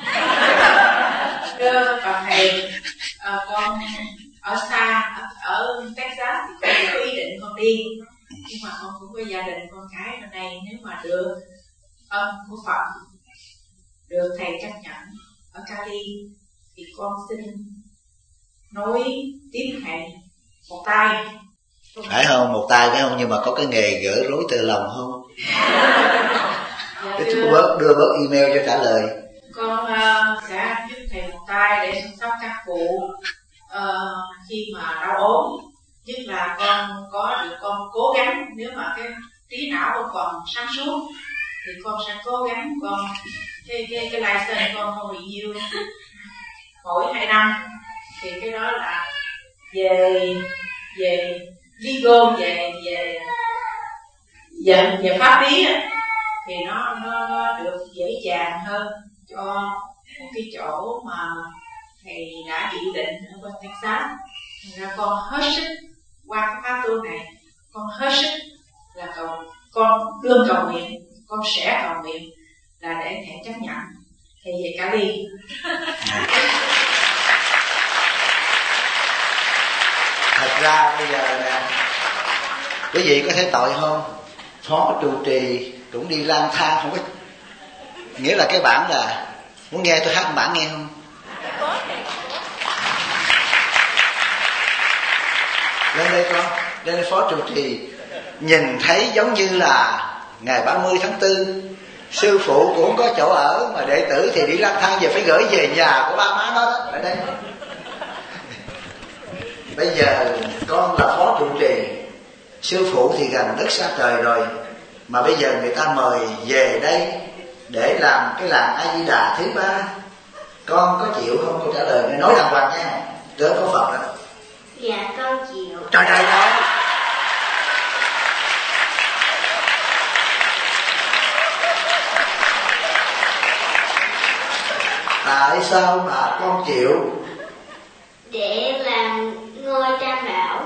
Còn thầy con ở xa ở Texas thì con có ý định con đi, nhưng mà con cũng có gia đình con cái bên đây. Nếu mà được ơn của Phật, được thầy chấp nhận ở Cali thì con xin nối tiếp thầy một tay. Phải không? Một tay phải không? Nhưng mà có cái nghề gỡ rối tơ lòng không? Để chú đưa bớt email cho trả lời. Con sẽ giúp thầy một tay để chăm sóc các cụ khi mà đau ốm. Nhất là con có được con cố gắng, nếu mà cái trí não con còn sáng suốt thì con sẽ cố gắng con cái license con renew mỗi 2 năm. Thì cái đó là về legal, về pháp lý á, thì nó được dễ dàng hơn cho một cái chỗ mà thầy đã dự định ở bên Texas. Thành ra con hết sức qua cái khóa tu này, con hết sức là con đương cầu nguyện, con sẽ cầu nguyện là để thầy chấp nhận thầy về Cali. Thật ra bây giờ nè, quý vị có thấy tội không? Phó trụ trì cũng đi lang thang không có, nghĩa là cái bản là muốn nghe tôi hát một bản nghe không? Lên đây con, lên đây phó trụ trì nhìn thấy giống như là ngày 30 tháng 4 sư phụ cũng không có chỗ ở mà đệ tử thì đi lang thang, về phải gửi về nhà của ba má nó đó. Ở đây bây giờ con là phó trụ trì, sư phụ thì gần đất xa trời rồi, mà bây giờ người ta mời về đây để làm cái làng A Di Đà thứ 3, con có chịu không? Con trả lời nói đàng hoàng nha, đỡ có Phật đó. Dạ con chịu. Trời trời đó. Tại sao mà con chịu? Để làm ngôi Tam Bảo.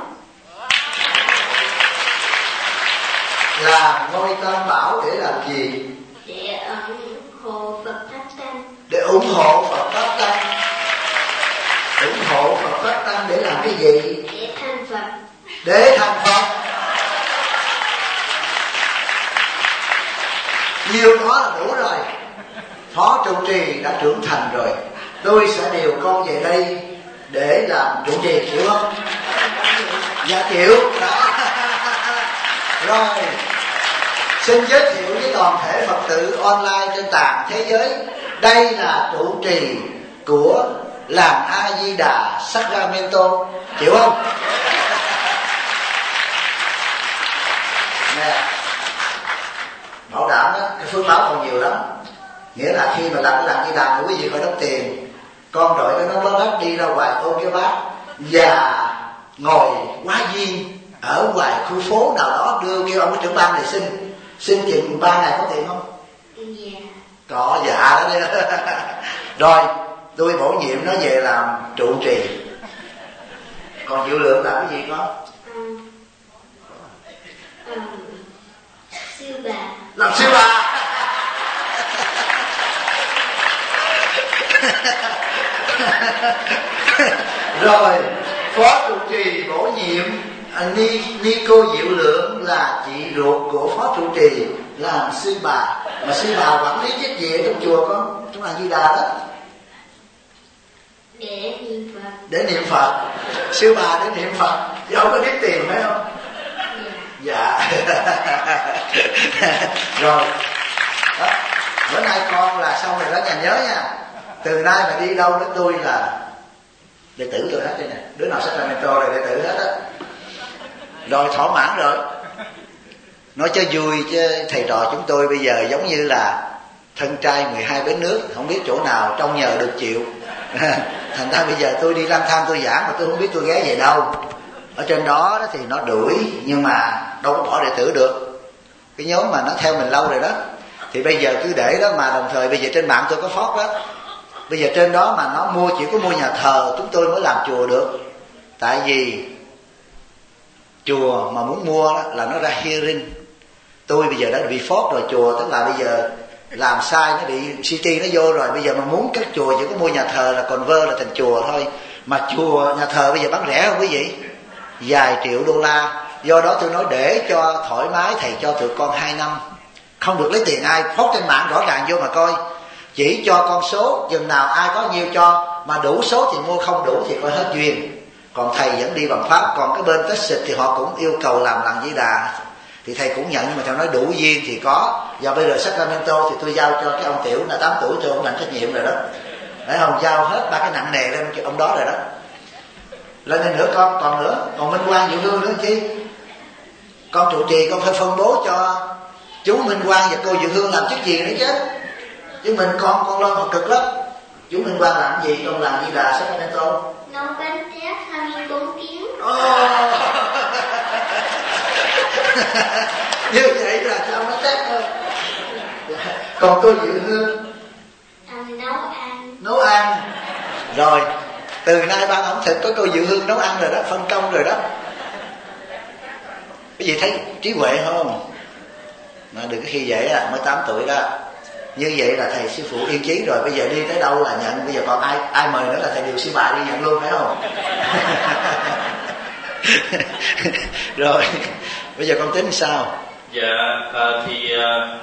Làm ngôi Tam Bảo để làm gì? Để ủng hộ Phật Pháp Tăng. Để ủng hộ Phật Pháp Tăng. phát tâm để làm cái gì? Để thành Phật. Để thành Phật. Nhiều đó là đủ rồi. Phó trụ trì đã trưởng thành rồi, tôi sẽ điều con về đây để làm trụ trì, hiểu không? Dạ chịu đó. Rồi xin giới thiệu với toàn thể Phật tử online trên toàn thế giới, đây là trụ trì của làng A Di Đà Sacramento, chịu không? Nè, bảo đảm đó, cái phước báo còn nhiều lắm. Nghĩa là khi mà làm cái làng Di Đà thì quý vị phải đóng tiền, con đội cái nón lá đất đi ra ngoài ôm cái bát và ngồi quá duyên ở ngoài khu phố nào đó, đưa kêu ông cái trưởng ban này xin chừng 3 ngày có tiền không? Dạ. Có dạ đó đi. Rồi tôi bổ nhiệm nó về làm trụ trì. Còn Diệu Lượng làm cái gì con? Sư bà. Làm sư bà. Rồi phó trụ trì bổ nhiệm Ni cô Diệu Lượng là chị ruột của phó trụ trì làm sư bà. Mà sư bà quản lý chức gì ở trong chùa con, trong làng Di Đà đó? Để niệm Phật. Để niệm Phật. Sư bà để niệm Phật chứ không có biết tiền phải không? Dạ. Rồi đó. Bữa nay con là xong rồi đó, nhà nhớ nha. Từ nay mà đi đâu đến tôi là đệ tử tôi hết đây nè. Đứa nào Sacramento là đệ tử hết á. Rồi thỏa mãn rồi. Nói cho vui chứ thầy trò chúng tôi bây giờ giống như là thân trai 12 bến nước, không biết chỗ nào trong nhờ được chịu. Thành ra bây giờ tôi đi lang thang tôi giảng mà tôi không biết tôi ghé về đâu. Ở trên đó thì nó đuổi, nhưng mà đâu có bỏ đệ tử được. Cái nhóm mà nó theo mình lâu rồi đó, thì bây giờ cứ để đó. Mà đồng thời bây giờ trên mạng tôi có phốt đó, bây giờ trên đó mà nó mua, chỉ có mua nhà thờ chúng tôi mới làm chùa được. Tại vì chùa mà muốn mua đó, là nó ra hearing. Tôi bây giờ đã bị phốt rồi chùa, tức là bây giờ làm sai nó bị city nó vô rồi. Bây giờ mà muốn các chùa chỉ có mua nhà thờ là convert là thành chùa thôi. Mà chùa nhà thờ bây giờ bán rẻ không quý vị? Vài triệu đô la. Do đó tôi nói để cho thoải mái, thầy cho tụi con 2 năm, không được lấy tiền ai. Phốt trên mạng rõ ràng vô mà coi, chỉ cho con số, chừng nào ai có nhiêu cho, mà đủ số thì mua, không đủ thì coi hết duyên. Còn thầy vẫn đi bằng pháp. Còn cái bên Texas thì họ cũng yêu cầu làm làng Di Đà, thì thầy cũng nhận, nhưng mà thầy nói đủ duyên thì có. Và bây giờ Sacramento thì tôi giao cho cái ông Tiểu là 8 tuổi, tôi ông lãnh trách nhiệm rồi đó. Để không giao hết 3 cái nặng nề lên cho ông đó rồi đó. Lên nữa con, còn nữa, còn Minh Quang Diệu Hương nữa chi. Con trụ trì con phải phân bố cho chú Minh Quang và cô Diệu Hương làm chức gì nữa chứ. Chứ mình con lo họ cực lắm. Chú Minh Quang làm gì? Con làm Di Đà Sacramento. Nấu bánh tét 24 tiếng. Như vậy là sao nó tét thôi. Còn cô Diệu Hương nấu ăn. Rồi từ nay ban ẩm thực có cô Diệu Hương nấu ăn rồi đó, phân công rồi đó. Cái gì thấy trí huệ không? Mà đừng có khi vậy mới 8 tuổi đó. Như vậy là thầy sư phụ yên chí rồi. Bây giờ đi tới đâu là nhận. Bây giờ còn ai mời nữa là thầy điều sư bà đi nhận luôn, phải không? Rồi bây giờ con tính sao? Dạ thì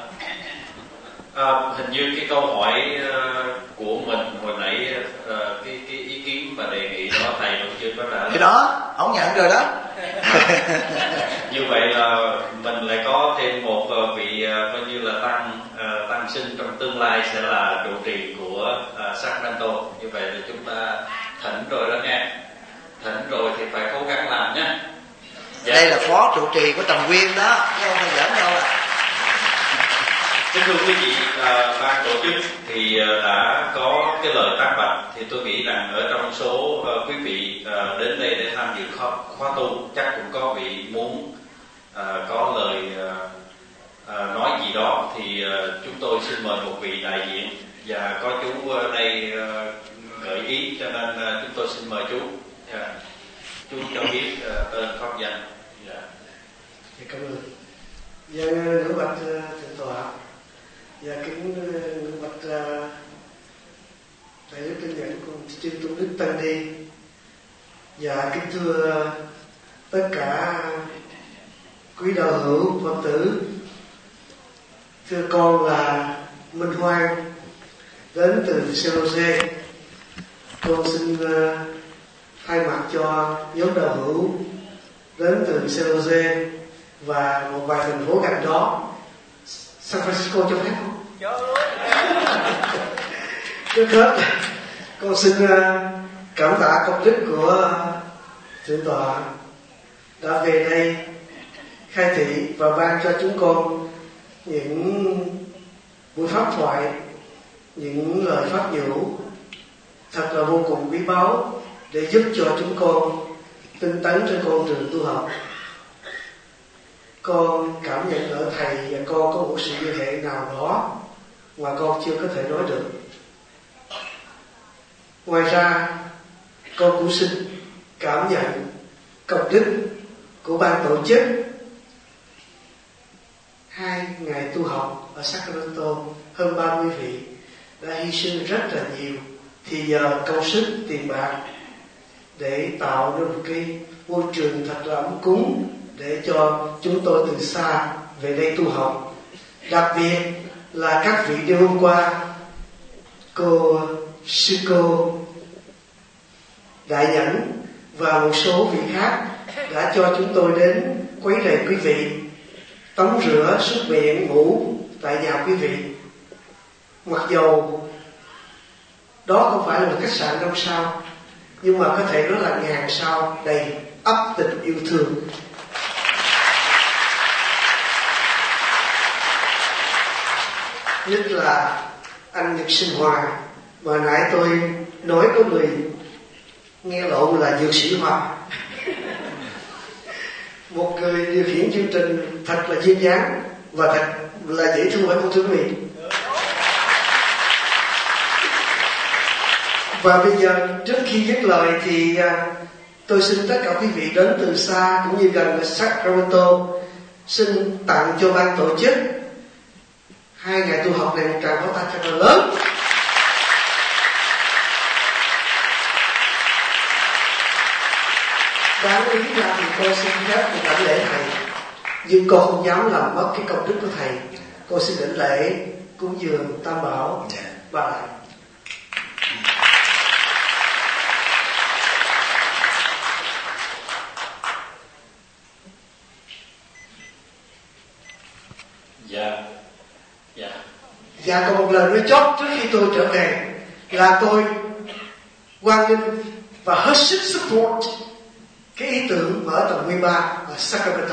hình như cái câu hỏi của mình hồi nãy, cái ý kiến và đề nghị đó thầy cũng chưa có trả lời. Thì đó, ông nhận rồi đó. Như vậy là mình lại có thêm một vị coi như là tăng sinh trong tương lai sẽ là trụ trì của Sacramento. Như vậy là chúng ta thỉnh rồi đó nghe. Thỉnh rồi thì phải cố gắng làm nhé. Dạ. Đây là phó trụ trì của Tầm Quyên đó, chứ không phải giỡn đâu. Kính thưa quý vị, ban tổ chức thì đã có cái lời tác bạch, thì tôi nghĩ rằng ở trong số quý vị đến đây để tham dự khóa tu chắc cũng có vị muốn có lời nói gì đó, thì chúng tôi xin mời một vị đại diện, và có chú ở đây gợi ý, cho nên chúng tôi xin mời chú. Chú cho biết tên pháp danh. Cảm ơn. Dân ngưỡng bạch thượng tọa và kính ngưỡng bạch đại đức tinh dẫn cùng chư tôn đức tăng ni Dạ kính thưa tất cả quý đạo hữu Phật tử, thưa con là Minh Hoan, đến từ COC. Con xin thay mặt cho nhóm đạo hữu đến từ COC và một vài thành phố gần đó. San Francisco cho phép không? Trước hết con xin cảm tạ công đức của thượng tọa đã về đây khai thị và ban cho chúng con những buổi pháp thoại, những lời pháp nhũ thật là vô cùng quý báu để giúp cho chúng con tinh tấn trên con đường tu học. Con cảm nhận ở thầy và con có một sự liên hệ nào đó mà con chưa có thể nói được. Ngoài ra con cũng xin cảm nhận công đức của ban tổ chức 2 ngày tu học ở Sacramento. Hơn 30 vị đã hy sinh rất là nhiều thì giờ, công sức, tiền bạc để tạo nên một cái môi trường thật là ấm cúng để cho chúng tôi từ xa về đây tu học. Đặc biệt là các vị đêm hôm qua, sư cô Đại Nhẫn và một số vị khác đã cho chúng tôi đến quấy rầy quý vị, tắm rửa, súc miệng, ngủ tại nhà quý vị. Mặc dầu đó không phải là một khách sạn 5 sao, nhưng mà có thể nói là ngàn sao, đầy ắp tình yêu thương. Nhất là anh Nhật Sinh Hòa, mà nãy tôi nói có người nghe lộn là Dược Sĩ Hòa. Một người điều khiển chương trình thật là duyên dáng và thật là dễ thương, phải không thưa quý vị? Và bây giờ trước khi dứt lời thì tôi xin tất cả quý vị đến từ xa cũng như gần ở Sacramento xin tặng cho ban tổ chức 2 ngày tu học này một tràng pháo tay thật là lớn. Đáng lý ra thì tôi xin phép một đảnh lễ thầy, nhưng con không dám làm mất cái công đức của thầy. Con xin đảnh lễ cúng dường Tam Bảo và lại. Dạ, còn một lời nói chót trước khi tôi trở về là tôi hoan nghênh và hết sức support cái ý tưởng mở tầng 13 ở Sacramento.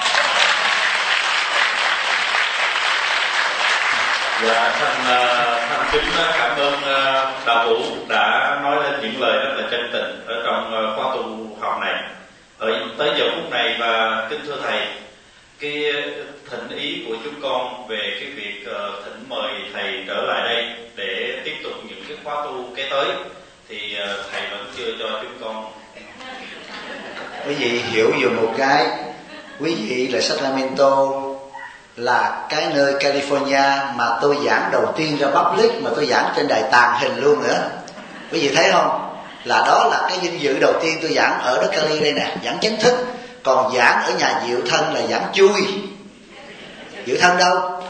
Dạ, thành kính cảm ơn đạo hữu đã nói lên những lời rất là chân tình ở trong khóa tu học này. Tới giờ phút này và kính thưa thầy, cái thỉnh ý của chúng con về cái việc thỉnh mời thầy trở lại đây để tiếp tục những cái khóa tu kế tới thì thầy vẫn chưa cho chúng con. Quý vị hiểu dùm một cái, quý vị là Sacramento là cái nơi California mà tôi giảng đầu tiên ra public, mà tôi giảng trên đài tàng hình luôn nữa. Quý vị thấy không? Là đó là cái vinh dự đầu tiên tôi giảng ở đất Cali đây nè, giảng chính thức. Còn giảng ở nhà Diệu Thân là giảng chui. Diệu Thân đâu?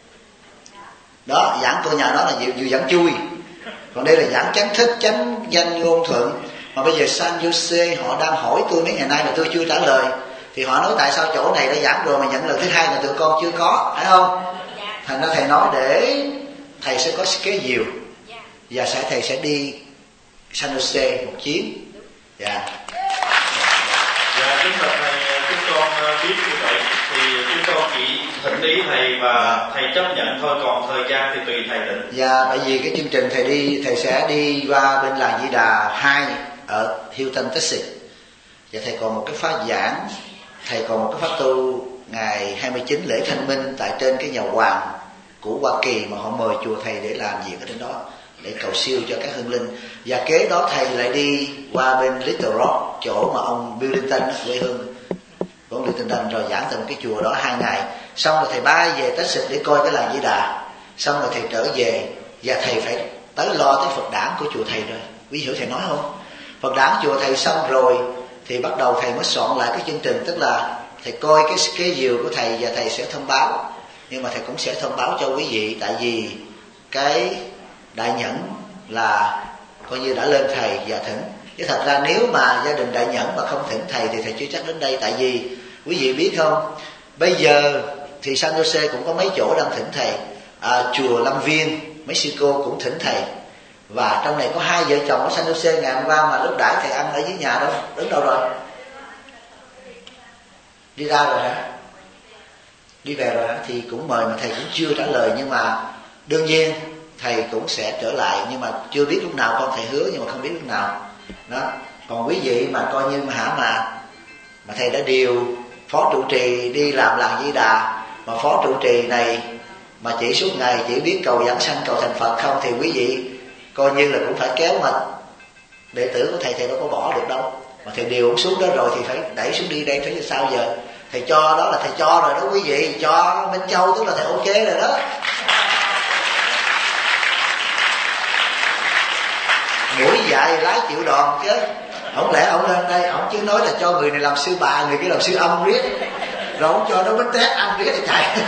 Đó, giảng tôi nhà đó là Diệu giảng chui. Còn đây là giảng chánh thức, chánh danh ngôn thuận. Mà bây giờ San Jose họ đang hỏi tôi mấy ngày nay mà tôi chưa trả lời. Thì họ nói tại sao chỗ này đã giảng rồi mà nhận lần thứ hai là tụi con chưa có, phải không? Thành ra thầy nói để thầy sẽ có kế diệu và thầy sẽ đi San Jose một chuyến. Dạ. Dạ, kính bạch thầy, chúng con biết như vậy thì chúng con chỉ thỉnh ý thầy và thầy chấp nhận thôi, còn thời gian thì tùy thầy định. Dạ, bởi vì cái chương trình thầy sẽ đi qua bên làng Di Đà 2 ở Houston, Texas. Và thầy còn một cái khóa giảng, thầy còn một cái khóa tu ngày 29 lễ Thanh Minh tại trên cái nhà hoàng của Hoa Kỳ mà họ mời chùa thầy để làm việc ở trên đó, để cầu siêu cho các hương linh. Và kế đó thầy lại đi qua bên Little Rock, chỗ mà ông Bill Clinton quê hương của ông Bill Clinton, rồi giảng tại một cái chùa đó 2 ngày. Xong rồi thầy bay về Texas để coi cái làng Di Đà. Xong rồi thầy trở về và thầy phải tới lo tới Phật đản của chùa thầy rồi. Quý hiểu thầy nói không? Phật đản chùa thầy xong rồi thì bắt đầu thầy mới soạn lại cái chương trình, tức là thầy coi cái diều của thầy và thầy sẽ thông báo, nhưng mà thầy cũng sẽ thông báo cho quý vị, tại vì cái đại nhẫn là coi như đã lên thầy và thỉnh. Chứ thật ra nếu mà gia đình đại nhẫn mà không thỉnh thầy thì thầy chưa chắc đến đây. Tại vì quý vị biết không, bây giờ thì San Jose cũng có mấy chỗ đang thỉnh thầy, chùa Lâm Viên Mexico cũng thỉnh thầy, và trong này có 2 vợ chồng ở San Jose ngày hôm qua mà lúc đãi thầy ăn ở dưới nhà đâu, đứng đâu rồi? Đi ra rồi hả? Đi về rồi hả? Thì cũng mời mà thầy cũng chưa trả lời, nhưng mà đương nhiên thầy cũng sẽ trở lại, nhưng mà chưa biết lúc nào. Con thầy hứa nhưng mà không biết lúc nào đó. Còn quý vị mà coi như mà thầy đã điều phó trụ trì đi làm làng Di Đà, mà phó trụ trì này mà chỉ suốt ngày chỉ biết cầu giảng sanh, cầu thành Phật không, thì quý vị coi như là cũng phải kéo mà đệ tử của thầy đâu có bỏ được đâu. Mà thầy điều ông xuống đó rồi thì phải đẩy xuống đi đây, phải sao giờ? Thầy cho đó là thầy cho rồi đó quý vị, cho Minh Châu tức là thầy ok rồi đó. Mũi dạy lái chịu đòn chứ. Không lẽ ông lên đây ông chứ nói là cho người này làm sư bà, người kia làm sư ông riết, rồi ông cho nó bánh tét ăn riết thì chạy.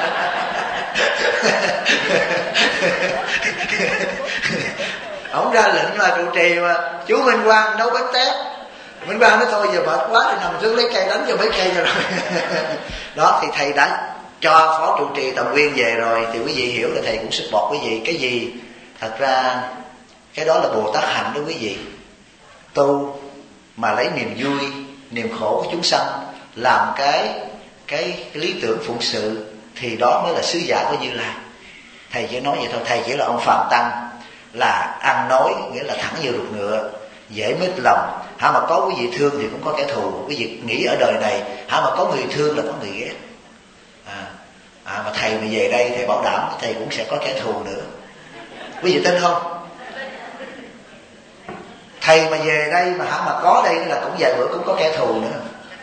Ông ra lệnh là trụ trì mà chú Minh Quang nấu bánh tét. Minh Quang nói thôi giờ mệt quá thì nằm xuống lấy cây đánh cho mấy cây rồi. Đó thì thầy đã cho phó trụ trì Tầm Nguyên về rồi, thì quý vị hiểu là thầy cũng support quý vị. Cái gì thật ra cái đó là Bồ Tát hạnh đó quý vị. Tu mà lấy niềm vui, niềm khổ của chúng sanh làm cái lý tưởng phụng sự, thì đó mới là sứ giả của Như Lai. Thầy chỉ nói vậy thôi, thầy chỉ là ông phàm tăng, là ăn nói nghĩa là thẳng như ruột ngựa, dễ mít lòng. Hả mà có quý vị thương thì cũng có kẻ thù. Quý vị nghĩ ở đời này hả mà có người thương là có người ghét. Mà thầy mà về đây thầy bảo đảm thầy cũng sẽ có kẻ thù nữa. Quý vị tin không? Thầy mà về đây mà hả mà có đây là cũng vài bữa cũng có kẻ thù nữa.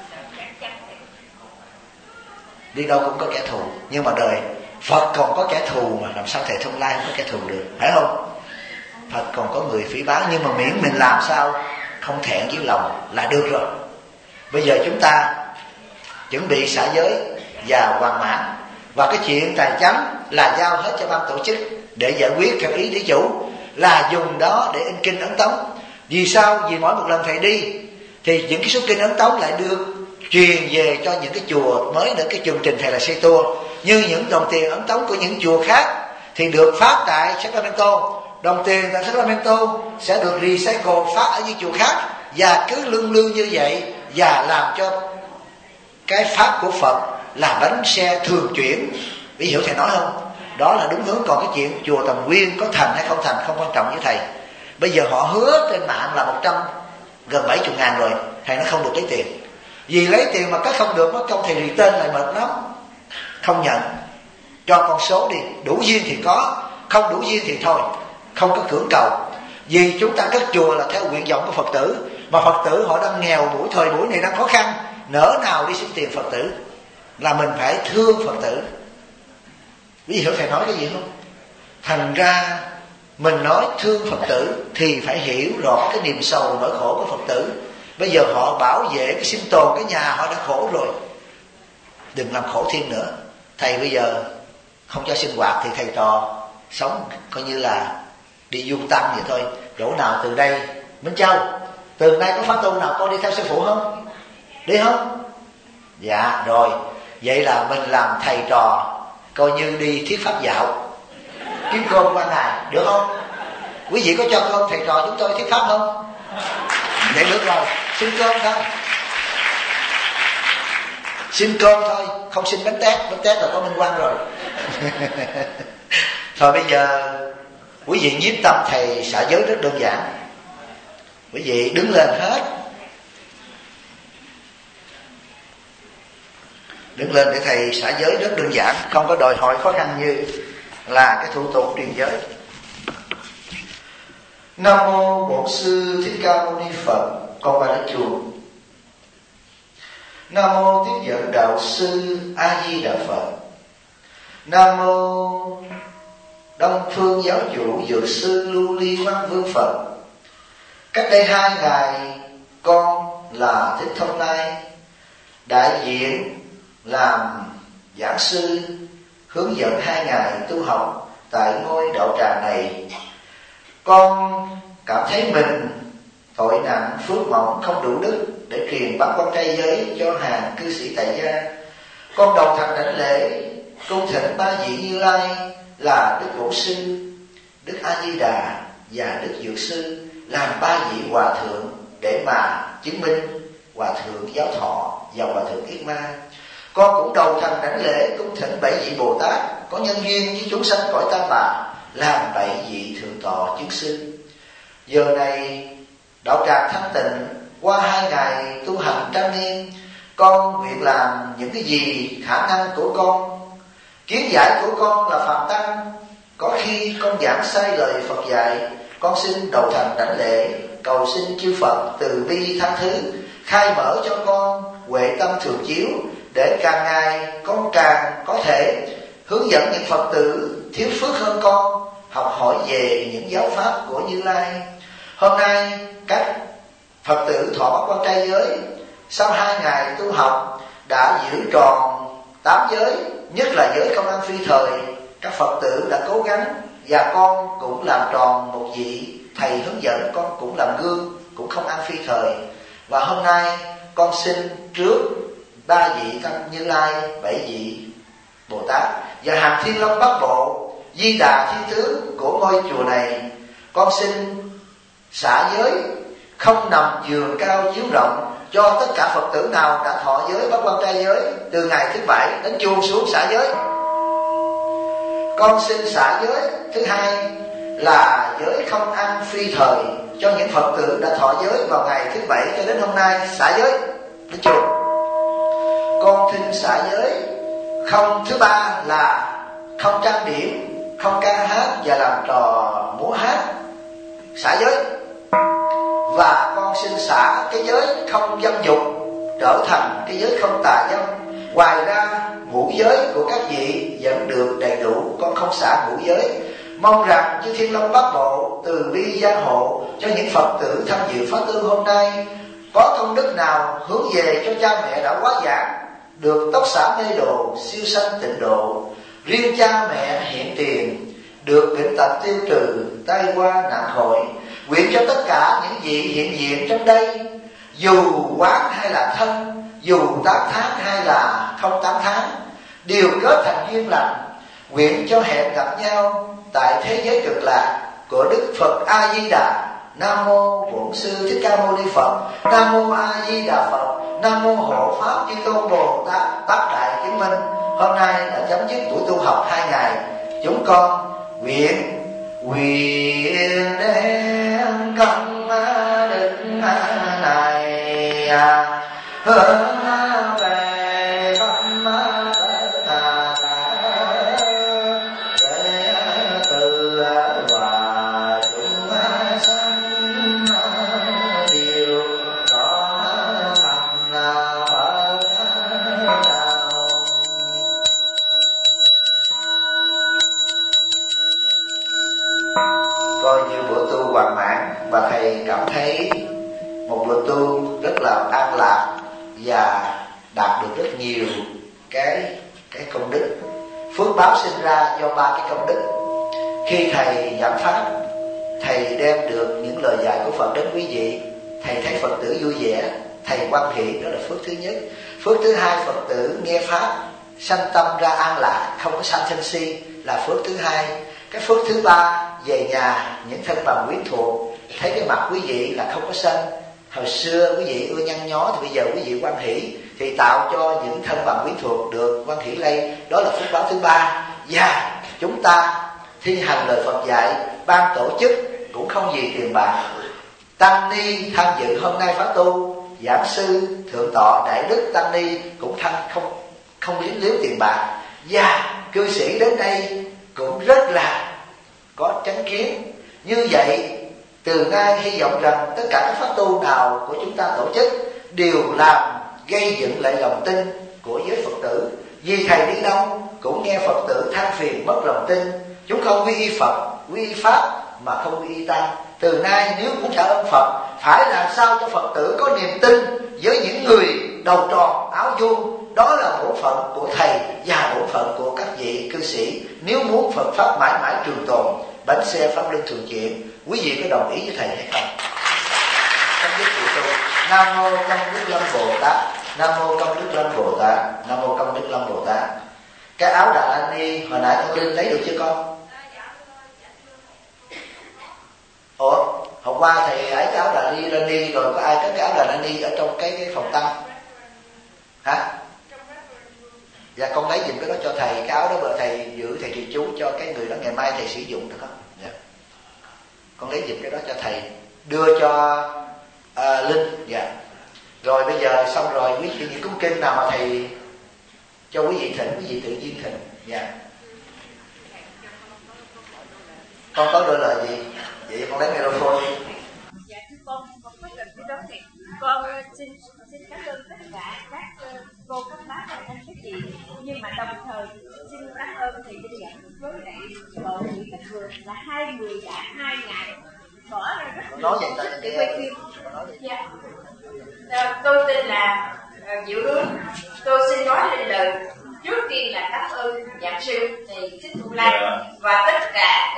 Đi đâu cũng có kẻ thù. Nhưng mà đời Phật còn có kẻ thù mà, làm sao thầy Thông Lai không có kẻ thù được, phải không? Phật còn có người phỉ báng, nhưng mà miễn mình làm sao không thẹn với lòng là được rồi. Bây giờ chúng ta chuẩn bị xả giới và hoàn mãn, và cái chuyện tài chánh là giao hết cho ban tổ chức để giải quyết theo ý thí chủ, là dùng đó để in kinh ấn tống. Vì sao? Vì mỗi một lần thầy đi thì những cái số kinh ấn tống lại được truyền về cho những cái chùa mới nữa. Cái chương trình thầy là xây tour, như những đồng tiền ấn tống của những chùa khác thì được phát tại Sacramento, đồng tiền tại Sacramento sẽ được recycle phát ở những chùa khác, và cứ lương như vậy, và làm cho cái pháp của Phật là bánh xe thường chuyển. Quý hiểu thầy nói không? Đó là đúng hướng. Còn cái chuyện chùa Tầm Nguyên có thành hay không thành không quan trọng với thầy. Bây giờ họ hứa trên mạng là gần 70.000 rồi, thầy nó không được lấy tiền. Vì lấy tiền mà các không được, mất công thầy rì tên lại mệt lắm. Không nhận, cho con số đi, đủ duyên thì có, không đủ duyên thì thôi, không có cưỡng cầu. Vì chúng ta cất chùa là theo nguyện vọng của Phật tử, mà Phật tử họ đang nghèo, thời buổi này đang khó khăn, nỡ nào đi xin tiền Phật tử, là mình phải thương Phật tử. Quý vị hiểu thầy nói cái gì không? Thành ra mình nói thương Phật tử thì phải hiểu rõ cái niềm sầu nỗi khổ của Phật tử. Bây giờ họ bảo vệ cái sinh tồn cái nhà họ đã khổ rồi, đừng làm khổ thêm nữa. Thầy bây giờ không cho sinh hoạt thì thầy trò sống coi như là đi du tăng vậy thôi. Chỗ nào từ đây Minh Châu, từ nay có pháp tu nào con đi theo sư phụ không? Đi không? Dạ rồi. Vậy là mình làm thầy trò, coi như đi thuyết pháp dạo, kiếm cơm qua ngày, được không? Quý vị có cho cơm thầy trò chúng tôi thuyết pháp không? Vậy được rồi, xin cơm thôi, xin cơm thôi, không xin bánh tét là có Minh Quang rồi. Thôi bây giờ quý vị nhiếp tâm thầy xả giới rất đơn giản. Quý vị đứng lên hết, đứng lên để thầy xả giới rất đơn giản, không có đòi hỏi khó khăn như là cái thủ tục truyền giới. Nam mô Bổn Sư Thích Ca Mâu Ni Phật. Con vào đến chùa. Nam mô Tiếp Dẫn Đạo Sư A Di Đà Phật. Nam mô Đông Phương Giáo Chủ Dược Sư Lưu Ly Văn Vương Phật. Cách đây 2 ngày, con là Thích Thông Lai đại diện làm giảng sư hướng dẫn 2 ngày tu học tại ngôi đạo tràng này. Con cảm thấy mình tội nặng phước mỏng không đủ đức để truyền bát quan trai giới cho hàng cư sĩ tại gia. Con đồng thành đảnh lễ cung thỉnh 3 vị Như Lai là Đức Bổn Sư, Đức A Di Đà và Đức Dược Sư làm 3 vị hòa thượng để mà chứng minh hòa thượng Giáo Thọ và hòa thượng Yết Ma. Con cũng đầu thành đảnh lễ cung thỉnh 7 vị Bồ Tát có nhân duyên với chúng sanh cõi Tam Bà làm 7 vị thượng tọa chứng sư. Giờ này đạo tràng thanh tịnh, qua 2 ngày tu hành trăm niên, con nguyện làm những cái gì khả năng của con. Kiến giải của con là Phạm Tăng, có khi con giảng sai lời Phật dạy. Con xin đầu thành đảnh lễ cầu xin chư Phật từ bi tha thứ, khai mở cho con huệ tâm thường chiếu, để càng ngày con càng có thể hướng dẫn những Phật tử thiếu phước hơn con học hỏi về những giáo pháp của Như Lai. Hôm nay các Phật tử thọ bát quan trai giới sau 2 ngày tu học đã giữ tròn 8 giới, nhất là giới không ăn phi thời. Các Phật tử đã cố gắng và con cũng làm tròn một vị thầy hướng dẫn, con cũng làm gương, cũng không ăn phi thời. Và hôm nay con xin trước 3 vị Tăng Như Lai, 7 vị Bồ Tát và hàng Thiên Long Bát Bộ, Di Đà Thiên Tướng của ngôi chùa này, con xin xả giới không nằm giường cao chiếu rộng cho tất cả Phật tử nào đã thọ giới bát quan trai giới từ ngày thứ 7 đến chuông xuống xả giới. Con xin xả giới thứ hai là giới không ăn phi thời cho những Phật tử đã thọ giới vào ngày thứ 7 cho đến hôm nay xả giới đến chuông. Con xin xả giới không thứ ba là không trang điểm, không ca hát và làm trò múa hát, xả giới. Và con xin xả cái giới không dâm dục trở thành cái giới không tà dâm. Ngoài ra ngũ giới của các vị vẫn được đầy đủ, con không xả ngũ giới. Mong rằng chư Thiên Long Bát Bộ từ bi gia hộ cho những Phật tử tham dự pháp tư hôm nay có công đức nào hướng về cho cha mẹ đã quá giảng, được tóc xả mê đồ, siêu sanh tịnh độ. Riêng cha mẹ hiện tiền được bệnh tật tiêu trừ, tai qua nạn khỏi. Nguyện cho tất cả những vị hiện diện trong đây, dù quán hay là thân, dù 8 tháng hay là không 8 tháng, đều kết thành duyên lành. Nguyện cho hẹn gặp nhau tại thế giới cực lạc của Đức Phật A Di Đà. Nam mô Bổn Sư Thích Ca Mâu Ni Phật. Nam mô A Di Đà Phật. Nam mô Hộ Pháp Chư Tôn Bồ Tát Bát Đại Chứng Minh. Hôm nay đã chấm dứt buổi tu học 2 ngày. Chúng con nguyện đem công đức này hướng về tâm để từ hòa chúng sanh đều có thành Phật đạo. Coi như bữa tu hoàn mãn và thầy cảm thấy một bữa tu rất là an lạc và đạt được rất nhiều cái công đức. Phước báo sinh ra do 3 cái công đức. Khi thầy giảng pháp, thầy đem được những lời dạy của Phật đến quý vị, thầy thấy Phật tử vui vẻ, thầy hoan hỷ, đó là phước thứ nhất. Phước thứ hai, Phật tử nghe pháp sanh tâm ra an lạc, không có sanh sân si, là phước thứ hai. Cái phước thứ ba, về nhà những thân bằng quyến thuộc thấy cái mặt quý vị là không có sân. Hồi xưa quý vị ưa nhăn nhó thì bây giờ quý vị hoan hỷ, thì tạo cho những thân bằng quyến thuộc được hoan hỷ lây, đó là phước báo thứ ba. Và chúng ta thi hành lời Phật dạy, ban tổ chức cũng không vì tiền bạc. Tăng ni tham dự hôm nay pháp tu, giảng sư thượng tọa đại đức tăng ni cũng không liếu tiền bạc. Và cư sĩ đến đây cũng rất là có chánh kiến. Như vậy từ nay hy vọng rằng tất cả các pháp tu nào của chúng ta tổ chức đều làm gây dựng lại lòng tin của giới Phật tử. Vì thầy đi đâu cũng nghe Phật tử than phiền mất lòng tin. Chúng không quy y Phật, quy y Pháp mà không quy y Tăng, Từ nay nếu muốn trả ơn Phật, phải làm sao cho Phật tử có niềm tin với những người đầu tròn áo vuông. Đó là bổn phận của thầy và bổn phận của các vị cư sĩ. Nếu muốn Phật pháp mãi mãi trường tồn, bánh xe pháp luân thường chuyển. Quý vị có đồng ý với thầy hay không? Trong đức phụ tu. Nam mô Công Đức Lâm Bồ Tát. Nam mô Công Đức Lâm Bồ Tát. Nam mô Công Đức Lâm Bồ Tát. Cái áo Đà La Ni hồi nãy con Linh lấy được chưa con? Ủa, hôm qua thầy ấy cái áo Đà La Ni rồi, có ai có cái áo Đà La Ni ở trong cái phòng tăng? Hả? Dạ con lấy giùm cái đó cho thầy. Cái áo đó bữa thầy giữ, thầy trì chú cho cái người đó, ngày mai thầy sử dụng được không? Dạ. Con lấy giùm cái đó cho thầy, đưa cho Linh. Dạ. Rồi bây giờ xong rồi, quý vị cúng kinh nào mà thầy cho quý vị thỉnh, quý vị tự nhiên thỉnh. Dạ. Con có đôi lời gì? Vậy con lấy microphone đi. Dạ thưa con quyết định cái đó thì con xin cảm ơn tất cả các cô, các bác và anh các chị, nhưng mà đồng thời xin cảm ơn thầy Vinh Nhẫn với lại vợ Nguyễn Bích Vườn là hai người đã 2 ngày bỏ ra rất nhiều công sức để quay phim. Dạ. Tôi tên là Diệu Hương. Tôi xin nói lên lời trước tiên là cảm ơn giảng sư thầy Thích Thu Lan và tất cả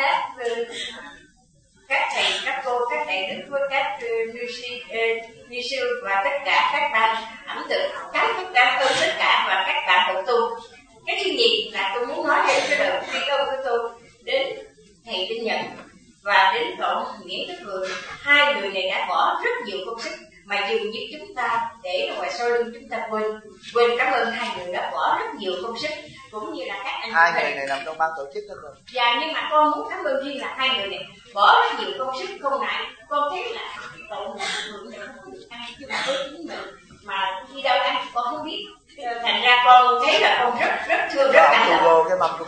các thầy, các cô, các thầy đức với các ni sư và tất cả các ban ẩm thực. Cảm ơn tất cả và các bạn đồng tu. Cái thứ nhì là tôi muốn nói đến cái lời tri ân của tôi đến thầy Vinh Nhẫn và đến cậu Nguyễn Bích Vườn. Hai người này đã bỏ rất nhiều công sức mà dường như chúng ta để ở ngoài sau lưng chúng ta quên cảm ơn hai người đã bỏ rất nhiều công sức, cũng như là các anh. Hai người này nằm trong ban tổ chức đó rồi. Dạ, nhưng mà con muốn cảm ơn riêng là hai người này bỏ rất nhiều công sức không nại. Con thấy là cậu Vườn này không được ăn chứ mà với chính mình mà đi đâu ăn con không biết, thành ra con thấy là con rất thương, rất cảm động.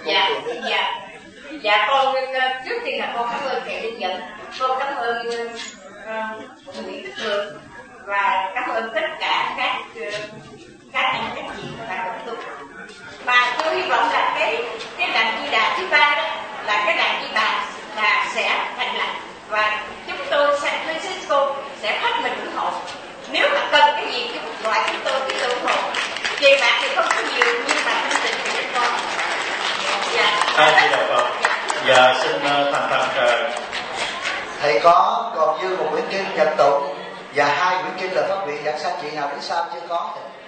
Dạ con trước tiên là con cảm ơn thầy Vinh Nhẫn, con cảm ơn Nguyễn Bích Vườn và cảm ơn tất cả các anh các chị và các bạn tu. Mà tôi hy vọng là cái đàn Di Đà thứ 3 đó là cái đàn Di Đà là sẽ thành lập và chúng tôi San Francisco sẽ hết mình ủng hộ. Nếu mà cần cái gì gọi chúng tôi ủng hộ. Tiền bạc thì không có nhiều nhưng mà thân tình của chúng con. Dạ xin thành thật thầy còn dư một quyển kinh Nhật Tụng và 2 quyển kinh là Pháp Viện Giảng Sanh. Chị nào đến sau chưa có thì